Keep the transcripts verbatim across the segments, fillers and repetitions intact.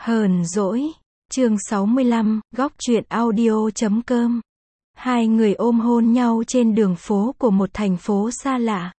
Hờn dỗi, chương sáu mươi lăm, góc truyện audio chấm com. Hai người ôm hôn nhau trên đường phố của một thành phố xa lạ.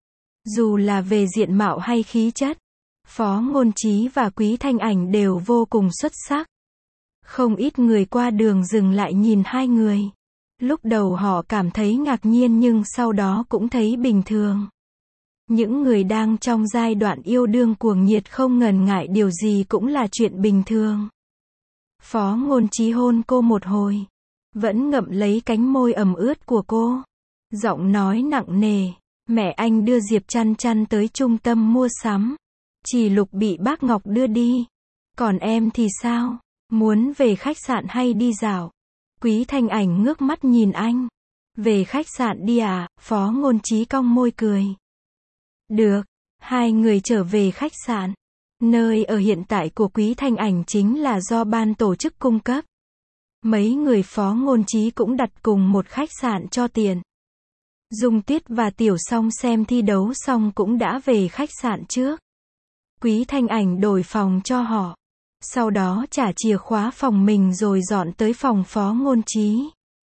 Dù là về diện mạo hay khí chất, Phó Ngôn Trí và Quý Thanh Ảnh đều vô cùng xuất sắc. Không ít người qua đường dừng lại nhìn hai người. Lúc đầu họ cảm thấy ngạc nhiên nhưng sau đó cũng thấy bình thường. Những người đang trong giai đoạn yêu đương cuồng nhiệt không ngần ngại điều gì cũng là chuyện bình thường. Phó Ngôn Trí hôn cô một hồi, vẫn ngậm lấy cánh môi ẩm ướt của cô. Giọng nói nặng nề, mẹ anh đưa Diệp Chăn Chăn tới trung tâm mua sắm. Chỉ Lục bị bác Ngọc đưa đi. Còn em thì sao? Muốn về khách sạn hay đi dạo? Quý Thanh Ảnh ngước mắt nhìn anh. Về khách sạn đi à? Phó Ngôn Trí cong môi cười. Được, hai người trở về khách sạn. Nơi ở hiện tại của Quý Thanh Ảnh chính là do ban tổ chức cung cấp. Mấy người Phó Ngôn Trí cũng đặt cùng một khách sạn cho tiền. Dung Tuyết và Tiểu Song xem thi đấu xong cũng đã về khách sạn trước. Quý Thanh Ảnh đổi phòng cho họ. Sau đó trả chìa khóa phòng mình rồi dọn tới phòng Phó Ngôn Trí.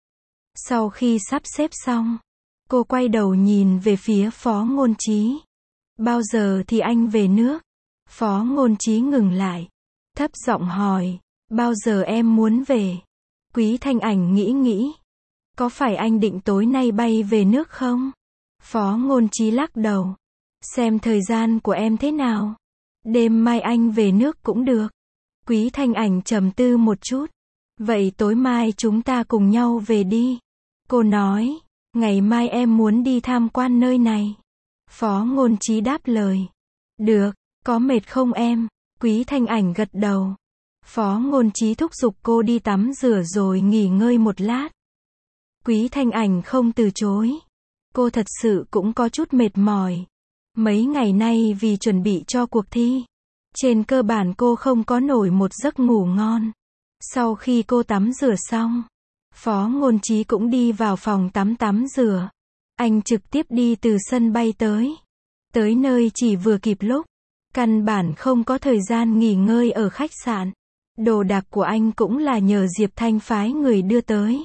Sau khi sắp xếp xong, cô quay đầu nhìn về phía Phó Ngôn Trí. Bao giờ thì anh về nước? Phó Ngôn Trí ngừng lại, thấp giọng hỏi, bao giờ em muốn về? Quý Thanh Ảnh nghĩ nghĩ, có phải anh định tối nay bay về nước không? Phó Ngôn Trí lắc đầu, xem thời gian của em thế nào. Đêm mai anh về nước cũng được. Quý Thanh Ảnh trầm tư một chút, vậy tối mai chúng ta cùng nhau về đi. Cô nói, ngày mai em muốn đi tham quan nơi này. Phó Ngôn Trí đáp lời, được, có mệt không em? Quý Thanh Ảnh gật đầu. Phó Ngôn Trí thúc giục cô đi tắm rửa rồi nghỉ ngơi một lát. Quý Thanh Ảnh không từ chối. Cô thật sự cũng có chút mệt mỏi. Mấy ngày nay vì chuẩn bị cho cuộc thi, trên cơ bản cô không có nổi một giấc ngủ ngon. Sau khi cô tắm rửa xong, Phó Ngôn Trí cũng đi vào phòng tắm tắm rửa. Anh trực tiếp đi từ sân bay tới. Tới nơi chỉ vừa kịp lúc. Căn bản không có thời gian nghỉ ngơi ở khách sạn. Đồ đạc của anh cũng là nhờ Diệp Thanh phái người đưa tới.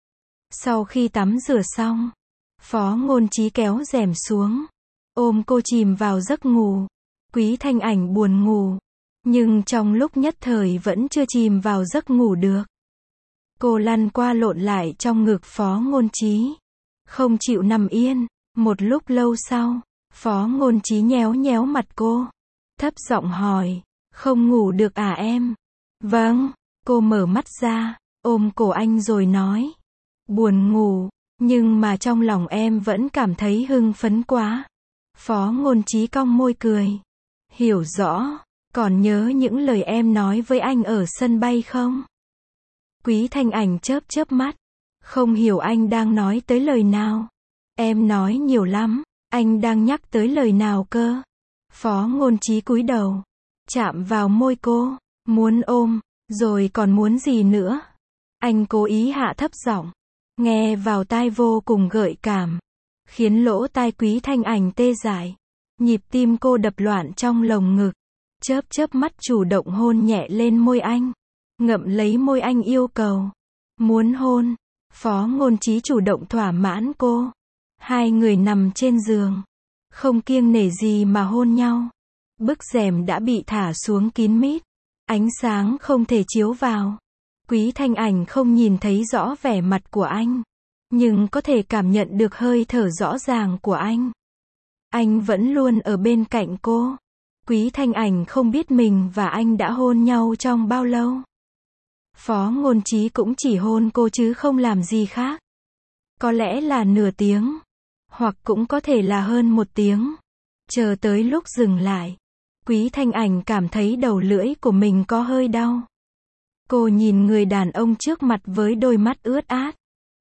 Sau khi tắm rửa xong, Phó Ngôn Trí kéo rèm xuống, ôm cô chìm vào giấc ngủ. Quý Thanh Ảnh buồn ngủ, nhưng trong lúc nhất thời vẫn chưa chìm vào giấc ngủ được. Cô lăn qua lộn lại trong ngực Phó Ngôn Trí, không chịu nằm yên. Một lúc lâu sau, Phó Ngôn Trí nhéo nhéo mặt cô, thấp giọng hỏi, không ngủ được à em? Vâng. Cô mở mắt ra, ôm cổ anh rồi nói, buồn ngủ, nhưng mà trong lòng em vẫn cảm thấy hưng phấn quá. Phó Ngôn Trí cong môi cười, hiểu rõ, còn nhớ những lời em nói với anh ở sân bay không? Quý Thanh Ảnh chớp chớp mắt, không hiểu anh đang nói tới lời nào. Em nói nhiều lắm, anh đang nhắc tới lời nào cơ? Phó Ngôn Trí cúi đầu, chạm vào môi cô, muốn ôm, rồi còn muốn gì nữa? Anh cố ý hạ thấp giọng, nghe vào tai vô cùng gợi cảm, khiến lỗ tai Quý Thanh Ảnh tê dại. Nhịp tim cô đập loạn trong lồng ngực, chớp chớp mắt chủ động hôn nhẹ lên môi anh, ngậm lấy môi anh yêu cầu, muốn hôn. Phó Ngôn Trí chủ động thỏa mãn cô. Hai người nằm trên giường, không kiêng nể gì mà hôn nhau. Bức rèm đã bị thả xuống kín mít, ánh sáng không thể chiếu vào. Quý Thanh Ảnh không nhìn thấy rõ vẻ mặt của anh, nhưng có thể cảm nhận được hơi thở rõ ràng của anh. Anh vẫn luôn ở bên cạnh cô. Quý Thanh Ảnh không biết mình và anh đã hôn nhau trong bao lâu. Phó Ngôn Trí cũng chỉ hôn cô chứ không làm gì khác. Có lẽ là nửa tiếng, hoặc cũng có thể là hơn một tiếng. Chờ tới lúc dừng lại, Quý Thanh Ảnh cảm thấy đầu lưỡi của mình có hơi đau. Cô nhìn người đàn ông trước mặt với đôi mắt ướt át.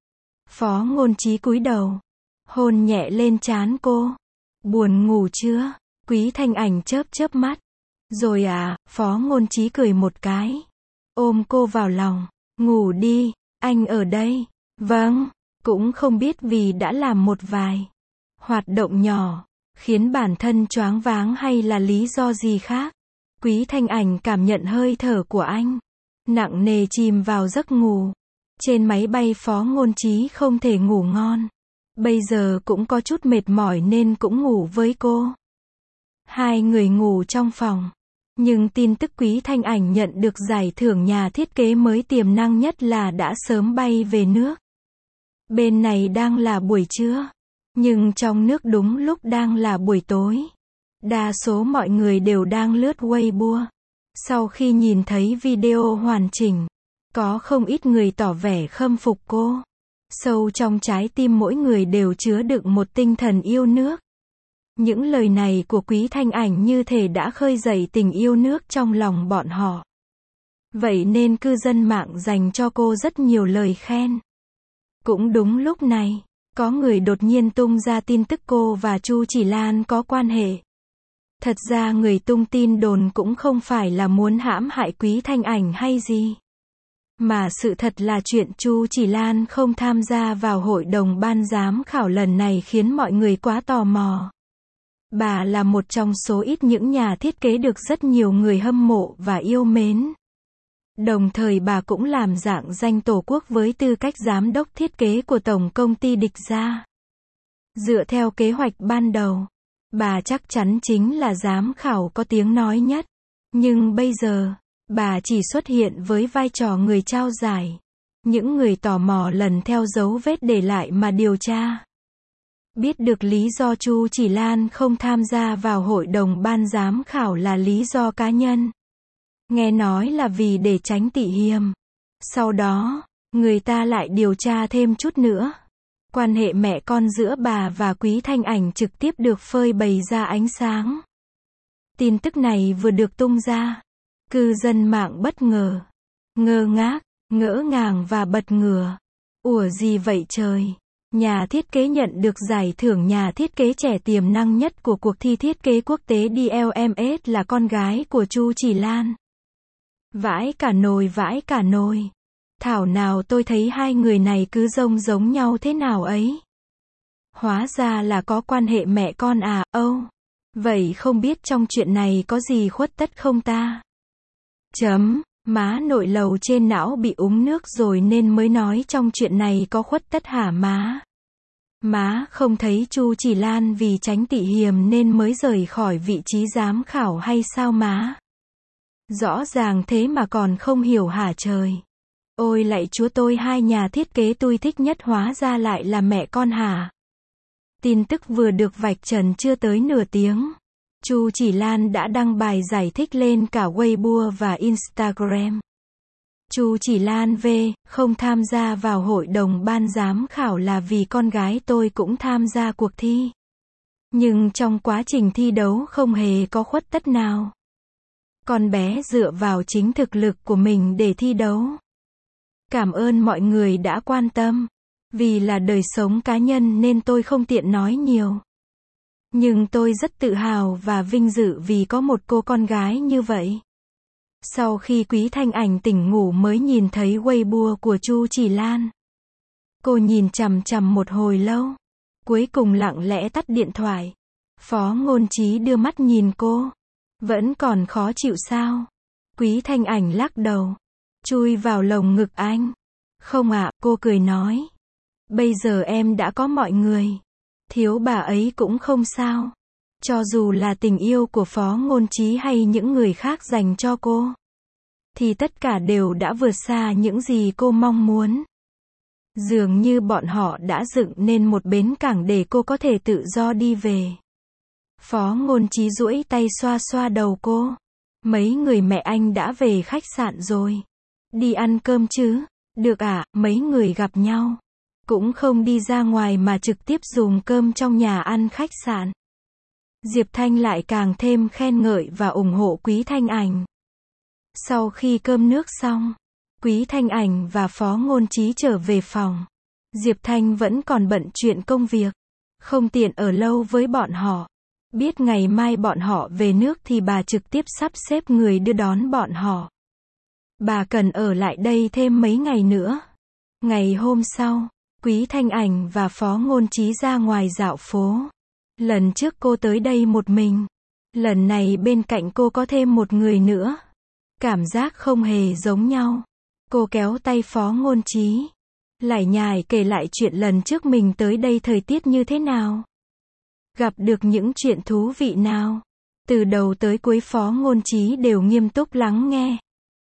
Phó Ngôn Trí cúi đầu, hôn nhẹ lên trán cô. Buồn ngủ chưa? Quý Thanh Ảnh chớp chớp mắt. Rồi à? Phó Ngôn Trí cười một cái, ôm cô vào lòng. Ngủ đi, anh ở đây. Vâng. Cũng không biết vì đã làm một vài hoạt động nhỏ, khiến bản thân choáng váng hay là lý do gì khác. Quý Thanh Ảnh cảm nhận hơi thở của anh. Nặng nề chìm vào giấc ngủ. Trên máy bay Phó Ngôn Trí không thể ngủ ngon. Bây giờ cũng có chút mệt mỏi nên cũng ngủ với cô. Hai người ngủ trong phòng. Nhưng tin tức Quý Thanh Ảnh nhận được giải thưởng nhà thiết kế mới tiềm năng nhất là đã sớm bay về nước. Bên này đang là buổi trưa. Nhưng trong nước đúng lúc đang là buổi tối. Đa số mọi người đều đang lướt Weibo. Sau khi nhìn thấy video hoàn chỉnh, có không ít người tỏ vẻ khâm phục cô. Sâu trong trái tim mỗi người đều chứa đựng một tinh thần yêu nước. Những lời này của Quý Thanh Ảnh như thể đã khơi dậy tình yêu nước trong lòng bọn họ. Vậy nên cư dân mạng dành cho cô rất nhiều lời khen. Cũng đúng lúc này, có người đột nhiên tung ra tin tức cô và Chu Chỉ Lan có quan hệ. Thật ra người tung tin đồn cũng không phải là muốn hãm hại Quý Thanh Ảnh hay gì. Mà sự thật là chuyện Chu Chỉ Lan không tham gia vào hội đồng ban giám khảo lần này khiến mọi người quá tò mò. Bà là một trong số ít những nhà thiết kế được rất nhiều người hâm mộ và yêu mến. Đồng thời bà cũng làm rạng danh Tổ quốc với tư cách giám đốc thiết kế của tổng công ty Địch Gia. Dựa theo kế hoạch ban đầu, bà chắc chắn chính là giám khảo có tiếng nói nhất. Nhưng bây giờ, bà chỉ xuất hiện với vai trò người trao giải. Những người tò mò lần theo dấu vết để lại mà điều tra. Biết được lý do Chu Chỉ Lan không tham gia vào hội đồng ban giám khảo là lý do cá nhân. Nghe nói là vì để tránh tị hiềm. Sau đó, người ta lại điều tra thêm chút nữa. Quan hệ mẹ con giữa bà và Quý Thanh Ảnh trực tiếp được phơi bày ra ánh sáng. Tin tức này vừa được tung ra, cư dân mạng bất ngờ, ngơ ngác, ngỡ ngàng và bật ngửa. Ủa gì vậy trời? Nhà thiết kế nhận được giải thưởng nhà thiết kế trẻ tiềm năng nhất của cuộc thi thiết kế quốc tế đê lờ em ét là con gái của Chu Chỉ Lan. Vãi cả nồi vãi cả nồi. Thảo nào tôi thấy hai người này cứ giống giống nhau thế nào ấy. Hóa ra là có quan hệ mẹ con à, âu. Oh. Vậy không biết trong chuyện này có gì khuất tất không ta? Chấm, má nội lầu trên não bị úng nước rồi nên mới nói trong chuyện này có khuất tất hả má? Má không thấy Chu Chỉ Lan vì tránh tị hiềm nên mới rời khỏi vị trí giám khảo hay sao má? Rõ ràng thế mà còn không hiểu hả trời? Ôi lạy chúa tôi, hai nhà thiết kế tôi thích nhất hóa ra lại là mẹ con hả? Tin tức vừa được vạch trần chưa tới nửa tiếng. Chu Chỉ Lan đã đăng bài giải thích lên cả Weibo và Instagram. Chu Chỉ Lan về, không tham gia vào hội đồng ban giám khảo là vì con gái tôi cũng tham gia cuộc thi. Nhưng trong quá trình thi đấu không hề có khuất tất nào. Con bé dựa vào chính thực lực của mình để thi đấu. Cảm ơn mọi người đã quan tâm. Vì là đời sống cá nhân nên tôi không tiện nói nhiều. Nhưng tôi rất tự hào và vinh dự vì có một cô con gái như vậy. Sau khi Quý Thanh Ảnh tỉnh ngủ mới nhìn thấy Weibo của Chu Chỉ Lan. Cô nhìn chằm chằm một hồi lâu. Cuối cùng lặng lẽ tắt điện thoại. Phó Ngôn Trí đưa mắt nhìn cô. Vẫn còn khó chịu sao? Quý Thanh Ảnh lắc đầu. Chui vào lồng ngực anh. Không ạ, cô cười nói. Bây giờ em đã có mọi người. Thiếu bà ấy cũng không sao. Cho dù là tình yêu của Phó Ngôn Trí hay những người khác dành cho cô. Thì tất cả đều đã vượt xa những gì cô mong muốn. Dường như bọn họ đã dựng nên một bến cảng để cô có thể tự do đi về. Phó Ngôn Trí duỗi tay xoa xoa đầu cô. Mấy người mẹ anh đã về khách sạn rồi. Đi ăn cơm chứ? Được ạ, à, mấy người gặp nhau. Cũng không đi ra ngoài mà trực tiếp dùng cơm trong nhà ăn khách sạn. Diệp Thanh lại càng thêm khen ngợi và ủng hộ Quý Thanh Ảnh. Sau khi cơm nước xong, Quý Thanh Ảnh và Phó Ngôn Trí trở về phòng. Diệp Thanh vẫn còn bận chuyện công việc. Không tiện ở lâu với bọn họ. Biết ngày mai bọn họ về nước thì bà trực tiếp sắp xếp người đưa đón bọn họ. Bà cần ở lại đây thêm mấy ngày nữa. Ngày hôm sau, Quý Thanh Ảnh và Phó Ngôn Trí ra ngoài dạo phố. Lần trước cô tới đây một mình. Lần này bên cạnh cô có thêm một người nữa. Cảm giác không hề giống nhau. Cô kéo tay Phó Ngôn Trí. Lải nhải kể lại chuyện lần trước mình tới đây thời tiết như thế nào. Gặp được những chuyện thú vị nào. Từ đầu tới cuối Phó Ngôn Trí đều nghiêm túc lắng nghe.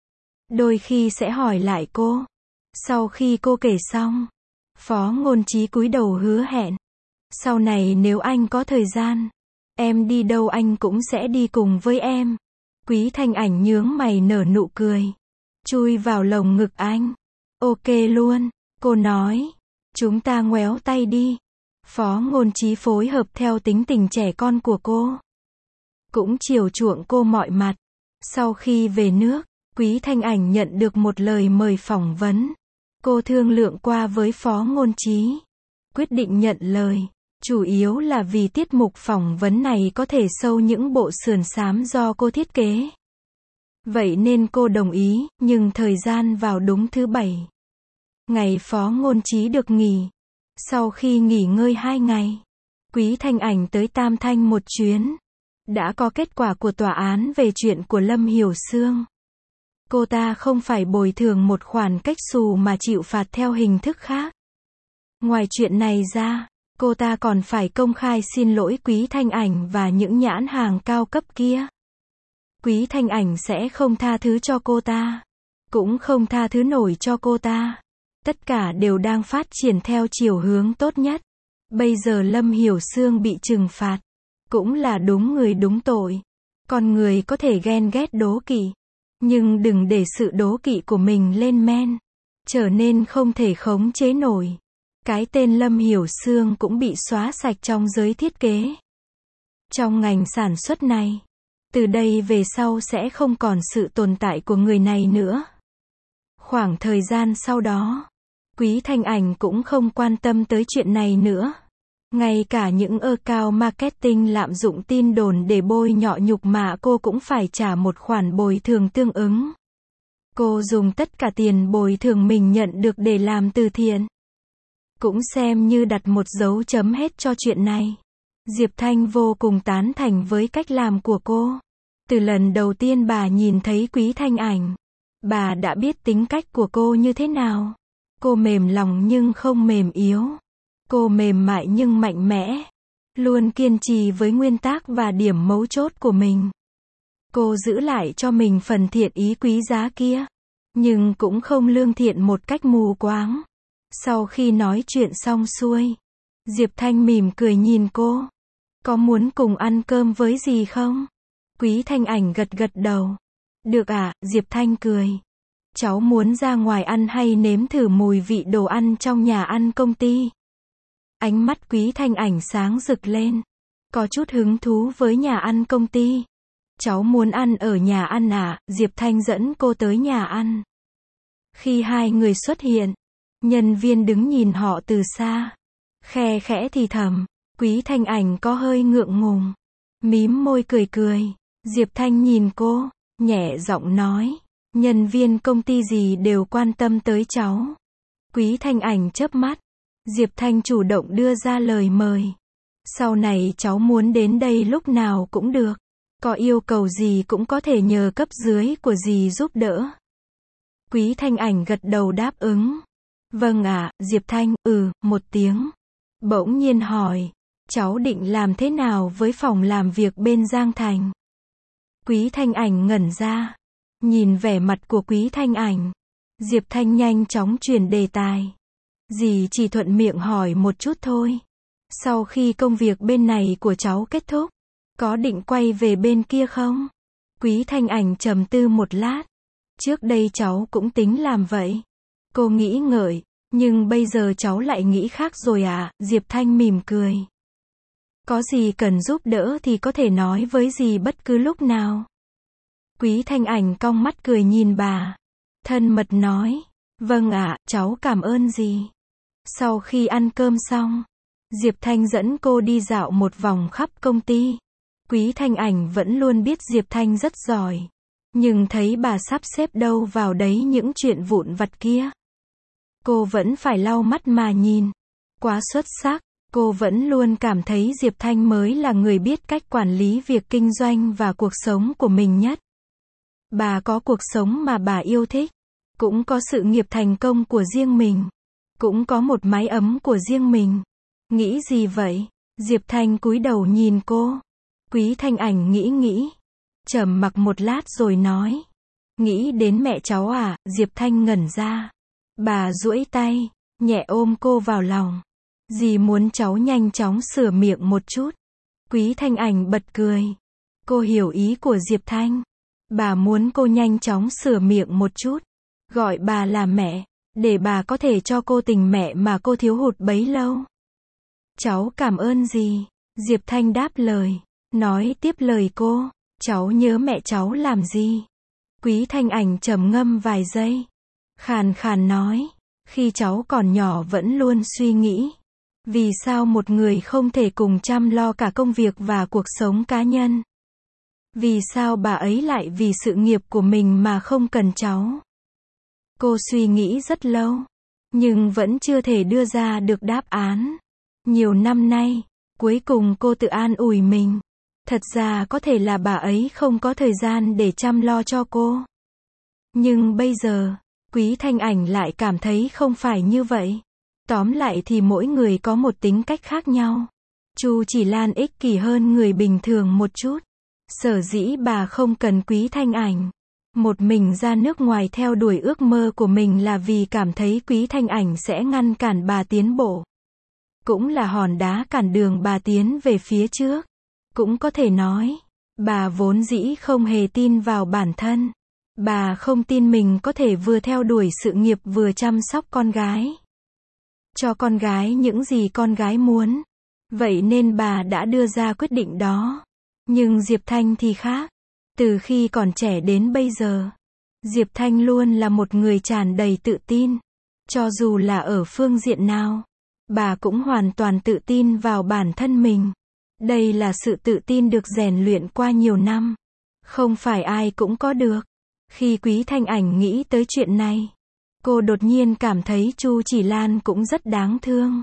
Đôi khi sẽ hỏi lại cô. Sau khi cô kể xong, Phó Ngôn Trí cúi đầu hứa hẹn. Sau này nếu anh có thời gian, em đi đâu anh cũng sẽ đi cùng với em. Quý Thanh Ảnh nhướng mày nở nụ cười. Chui vào lồng ngực anh. Ok luôn, cô nói. Chúng ta ngoéo tay đi. Phó Ngôn Trí phối hợp theo tính tình trẻ con của cô. Cũng chiều chuộng cô mọi mặt. Sau khi về nước, Quý Thanh Ảnh nhận được một lời mời phỏng vấn. Cô thương lượng qua với Phó Ngôn Trí. Quyết định nhận lời. Chủ yếu là vì tiết mục phỏng vấn này có thể show những bộ sườn xám do cô thiết kế. Vậy nên cô đồng ý, nhưng thời gian vào đúng thứ bảy. Ngày Phó Ngôn Trí được nghỉ. Sau khi nghỉ ngơi hai ngày, Quý Thanh Ảnh tới Tam Thanh một chuyến. Đã có kết quả của tòa án về chuyện của Lâm Hiểu Sương. Cô ta không phải bồi thường một khoản cách xù mà chịu phạt theo hình thức khác. Ngoài chuyện này ra, cô ta còn phải công khai xin lỗi Quý Thanh Ảnh và những nhãn hàng cao cấp kia. Quý Thanh Ảnh sẽ không tha thứ cho cô ta. Cũng không tha thứ nổi cho cô ta. Tất cả đều đang phát triển theo chiều hướng tốt nhất. Bây giờ Lâm Hiểu Sương bị trừng phạt. Cũng là đúng người đúng tội. Con người có thể ghen ghét đố kỵ. Nhưng đừng để sự đố kỵ của mình lên men. Trở nên không thể khống chế nổi. Cái tên Lâm Hiểu Sương cũng bị xóa sạch trong giới thiết kế. Trong ngành sản xuất này, từ đây về sau sẽ không còn sự tồn tại của người này nữa. Khoảng thời gian sau đó, Quý Thanh Ảnh cũng không quan tâm tới chuyện này nữa. Ngay cả những account marketing lạm dụng tin đồn để bôi nhọ nhục mạ cô cũng phải trả một khoản bồi thường tương ứng. Cô dùng tất cả tiền bồi thường mình nhận được để làm từ thiện. Cũng xem như đặt một dấu chấm hết cho chuyện này. Diệp Thanh vô cùng tán thành với cách làm của cô. Từ lần đầu tiên bà nhìn thấy Quý Thanh Ảnh, bà đã biết tính cách của cô như thế nào. Cô mềm lòng nhưng không mềm yếu. Cô mềm mại nhưng mạnh mẽ. Luôn kiên trì với nguyên tắc và điểm mấu chốt của mình. Cô giữ lại cho mình phần thiện ý quý giá kia. Nhưng cũng không lương thiện một cách mù quáng. Sau khi nói chuyện xong xuôi, Diệp Thanh mỉm cười nhìn cô. Có muốn cùng ăn cơm với gì không? Quý Thanh Ảnh gật gật đầu. Được ạ, à, Diệp Thanh cười. Cháu muốn ra ngoài ăn hay nếm thử mùi vị đồ ăn trong nhà ăn công ty? Ánh mắt Quý Thanh Ảnh sáng rực lên. Có chút hứng thú với nhà ăn công ty. Cháu muốn ăn ở nhà ăn à? Diệp Thanh dẫn cô tới nhà ăn. Khi hai người xuất hiện, nhân viên đứng nhìn họ từ xa. Khe khẽ thì thầm. Quý Thanh Ảnh có hơi ngượng ngùng. Mím môi cười cười. Diệp Thanh nhìn cô, nhẹ giọng nói. Nhân viên công ty gì đều quan tâm tới cháu. Quý Thanh Ảnh chớp mắt. Diệp Thanh chủ động đưa ra lời mời. Sau này cháu muốn đến đây lúc nào cũng được. Có yêu cầu gì cũng có thể nhờ cấp dưới của dì giúp đỡ. Quý Thanh Ảnh gật đầu đáp ứng. Vâng ạ, à, Diệp Thanh, ừ, một tiếng. Bỗng nhiên hỏi. Cháu định làm thế nào với phòng làm việc bên Giang Thành? Quý Thanh Ảnh ngẩn ra. Nhìn vẻ mặt của Quý Thanh Ảnh, Diệp Thanh nhanh chóng chuyển đề tài. Dì chỉ thuận miệng hỏi một chút thôi. Sau khi công việc bên này của cháu kết thúc, có định quay về bên kia không? Quý Thanh Ảnh trầm tư một lát. Trước đây cháu cũng tính làm vậy. Cô nghĩ ngợi, nhưng bây giờ cháu lại nghĩ khác rồi à? Diệp Thanh mỉm cười. Có gì cần giúp đỡ thì có thể nói với dì bất cứ lúc nào. Quý Thanh Ảnh cong mắt cười nhìn bà. Thân mật nói. Vâng ạ, à, cháu cảm ơn dì. Sau khi ăn cơm xong, Diệp Thanh dẫn cô đi dạo một vòng khắp công ty. Quý Thanh Ảnh vẫn luôn biết Diệp Thanh rất giỏi. Nhưng thấy bà sắp xếp đâu vào đấy những chuyện vụn vặt kia. Cô vẫn phải lau mắt mà nhìn. Quá xuất sắc. Cô vẫn luôn cảm thấy Diệp Thanh mới là người biết cách quản lý việc kinh doanh và cuộc sống của mình nhất. Bà có cuộc sống mà bà yêu thích, cũng có sự nghiệp thành công của riêng mình, cũng có một mái ấm của riêng mình. Nghĩ gì vậy? Diệp Thanh cúi đầu nhìn cô. Quý Thanh Ảnh nghĩ nghĩ, trầm mặc một lát rồi nói. Nghĩ đến mẹ cháu à? Diệp Thanh ngẩn ra. Bà duỗi tay, nhẹ ôm cô vào lòng. Dì muốn cháu nhanh chóng sửa miệng một chút. Quý Thanh Ảnh bật cười. Cô hiểu ý của Diệp Thanh. Bà muốn cô nhanh chóng sửa miệng một chút. Gọi bà là mẹ, để bà có thể cho cô tình mẹ mà cô thiếu hụt bấy lâu. Cháu cảm ơn dì. Diệp Thanh đáp lời. Nói tiếp lời cô. Cháu nhớ mẹ cháu làm gì? Quý Thanh Ảnh trầm ngâm vài giây. Khàn khàn nói. Khi cháu còn nhỏ vẫn luôn suy nghĩ. Vì sao một người không thể cùng chăm lo cả công việc và cuộc sống cá nhân? Vì sao bà ấy lại vì sự nghiệp của mình mà không cần cháu? Cô suy nghĩ rất lâu, nhưng vẫn chưa thể đưa ra được đáp án. Nhiều năm nay, cuối cùng cô tự an ủi mình. Thật ra có thể là bà ấy không có thời gian để chăm lo cho cô. Nhưng bây giờ, Quý Thanh Ảnh lại cảm thấy không phải như vậy. Tóm lại thì mỗi người có một tính cách khác nhau. Chu Chỉ Lan ích kỷ hơn người bình thường một chút. Sở dĩ bà không cần Quý Thanh Ảnh. Một mình ra nước ngoài theo đuổi ước mơ của mình là vì cảm thấy Quý Thanh Ảnh sẽ ngăn cản bà tiến bộ. Cũng là hòn đá cản đường bà tiến về phía trước. Cũng có thể nói, bà vốn dĩ không hề tin vào bản thân. Bà không tin mình có thể vừa theo đuổi sự nghiệp vừa chăm sóc con gái. Cho con gái những gì con gái muốn. Vậy nên bà đã đưa ra quyết định đó. Nhưng Diệp Thanh thì khác. Từ khi còn trẻ đến bây giờ, Diệp Thanh luôn là một người tràn đầy tự tin. Cho dù là ở phương diện nào, bà cũng hoàn toàn tự tin vào bản thân mình. Đây là sự tự tin được rèn luyện qua nhiều năm. Không phải ai cũng có được. Khi Quý Thanh Ảnh nghĩ tới chuyện này, cô đột nhiên cảm thấy Chu Chỉ Lan cũng rất đáng thương.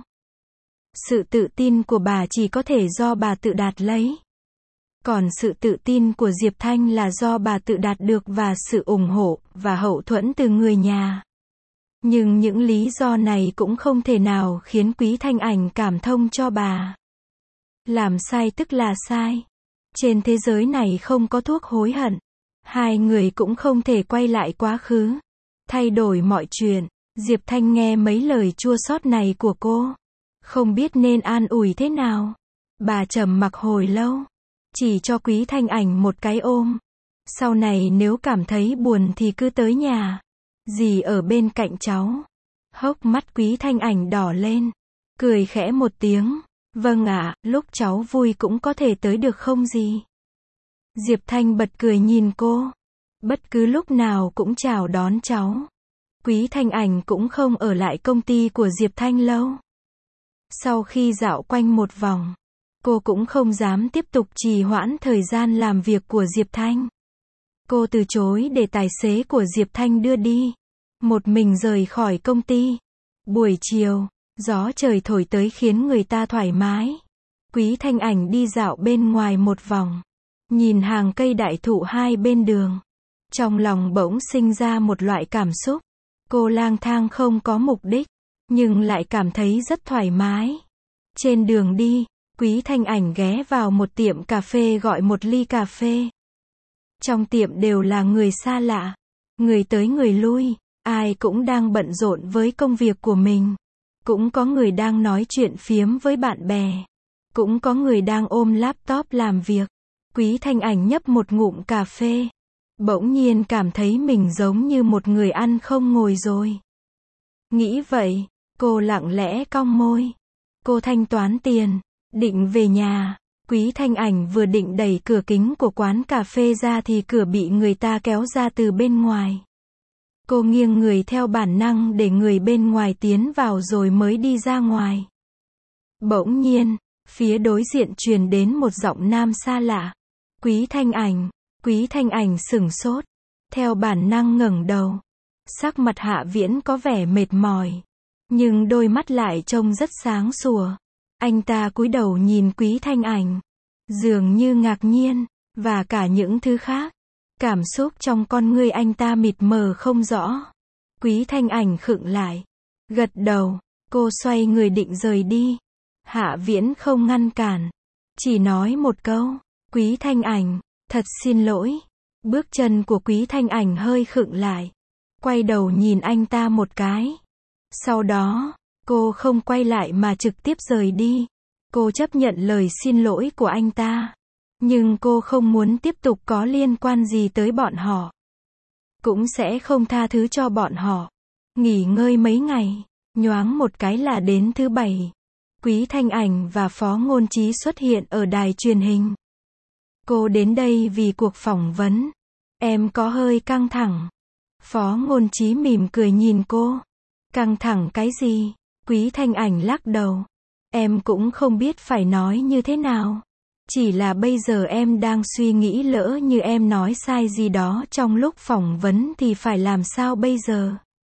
Sự tự tin của bà chỉ có thể do bà tự đạt lấy. Còn sự tự tin của Diệp Thanh là do bà tự đạt được và sự ủng hộ và hậu thuẫn từ người nhà. Nhưng những lý do này cũng không thể nào khiến Quý Thanh Ảnh cảm thông cho bà. Làm sai tức là sai. Trên thế giới này không có thuốc hối hận. Hai người cũng không thể quay lại quá khứ, thay đổi mọi chuyện. Diệp Thanh nghe mấy lời chua xót này của cô, không biết nên an ủi thế nào. Bà trầm mặc hồi lâu, chỉ cho Quý Thanh Ảnh một cái ôm. Sau này nếu cảm thấy buồn thì cứ tới nhà. Dì ở bên cạnh cháu. Hốc mắt Quý Thanh Ảnh đỏ lên, cười khẽ một tiếng. Vâng ạ, lúc cháu vui cũng có thể tới được không dì? Diệp Thanh bật cười nhìn cô. Bất cứ lúc nào cũng chào đón cháu. Quý Thanh Ảnh cũng không ở lại công ty của Diệp Thanh lâu. Sau khi dạo quanh một vòng, cô cũng không dám tiếp tục trì hoãn thời gian làm việc của Diệp Thanh. Cô từ chối để tài xế của Diệp Thanh đưa đi. Một mình rời khỏi công ty. Buổi chiều, gió trời thổi tới khiến người ta thoải mái. Quý Thanh Ảnh đi dạo bên ngoài một vòng. Nhìn hàng cây đại thụ hai bên đường. Trong lòng bỗng sinh ra một loại cảm xúc. Cô lang thang không có mục đích, nhưng lại cảm thấy rất thoải mái. Trên đường đi, Quý Thanh Ảnh ghé vào một tiệm cà phê gọi một ly cà phê. Trong tiệm đều là người xa lạ. Người tới người lui, ai cũng đang bận rộn với công việc của mình. Cũng có người đang nói chuyện phiếm với bạn bè. Cũng có người đang ôm laptop làm việc. Quý Thanh Ảnh nhấp một ngụm cà phê. Bỗng nhiên cảm thấy mình giống như một người ăn không ngồi rồi. Nghĩ vậy, cô lặng lẽ cong môi. Cô thanh toán tiền, định về nhà. Quý Thanh Ảnh vừa định đẩy cửa kính của quán cà phê ra thì cửa bị người ta kéo ra từ bên ngoài. Cô nghiêng người theo bản năng để người bên ngoài tiến vào rồi mới đi ra ngoài. Bỗng nhiên, phía đối diện truyền đến một giọng nam xa lạ. Quý Thanh Ảnh. Quý Thanh Ảnh sửng sốt. Theo bản năng ngẩng đầu. Sắc mặt Hạ Viễn có vẻ mệt mỏi. Nhưng đôi mắt lại trông rất sáng sủa. Anh ta cúi đầu nhìn Quý Thanh Ảnh, dường như ngạc nhiên, và cả những thứ khác. Cảm xúc trong con ngươi anh ta mịt mờ không rõ. Quý Thanh Ảnh khựng lại, gật đầu, cô xoay người định rời đi. Hạ Viễn không ngăn cản, chỉ nói một câu, Quý Thanh Ảnh, thật xin lỗi. Bước chân của Quý Thanh Ảnh hơi khựng lại, quay đầu nhìn anh ta một cái. Sau đó, cô không quay lại mà trực tiếp rời đi. Cô chấp nhận lời xin lỗi của anh ta, nhưng cô không muốn tiếp tục có liên quan gì tới bọn họ. Cũng sẽ không tha thứ cho bọn họ. Nghỉ ngơi mấy ngày, nhoáng một cái là đến thứ bảy. Quý Thanh Ảnh và Phó Ngôn Chí xuất hiện ở đài truyền hình. Cô đến đây vì cuộc phỏng vấn. Em có hơi căng thẳng. Phó Ngôn Chí mỉm cười nhìn cô. Căng thẳng cái gì? Quý Thanh Ảnh lắc đầu. Em cũng không biết phải nói như thế nào. Chỉ là bây giờ em đang suy nghĩ lỡ như em nói sai gì đó trong lúc phỏng vấn thì phải làm sao bây giờ?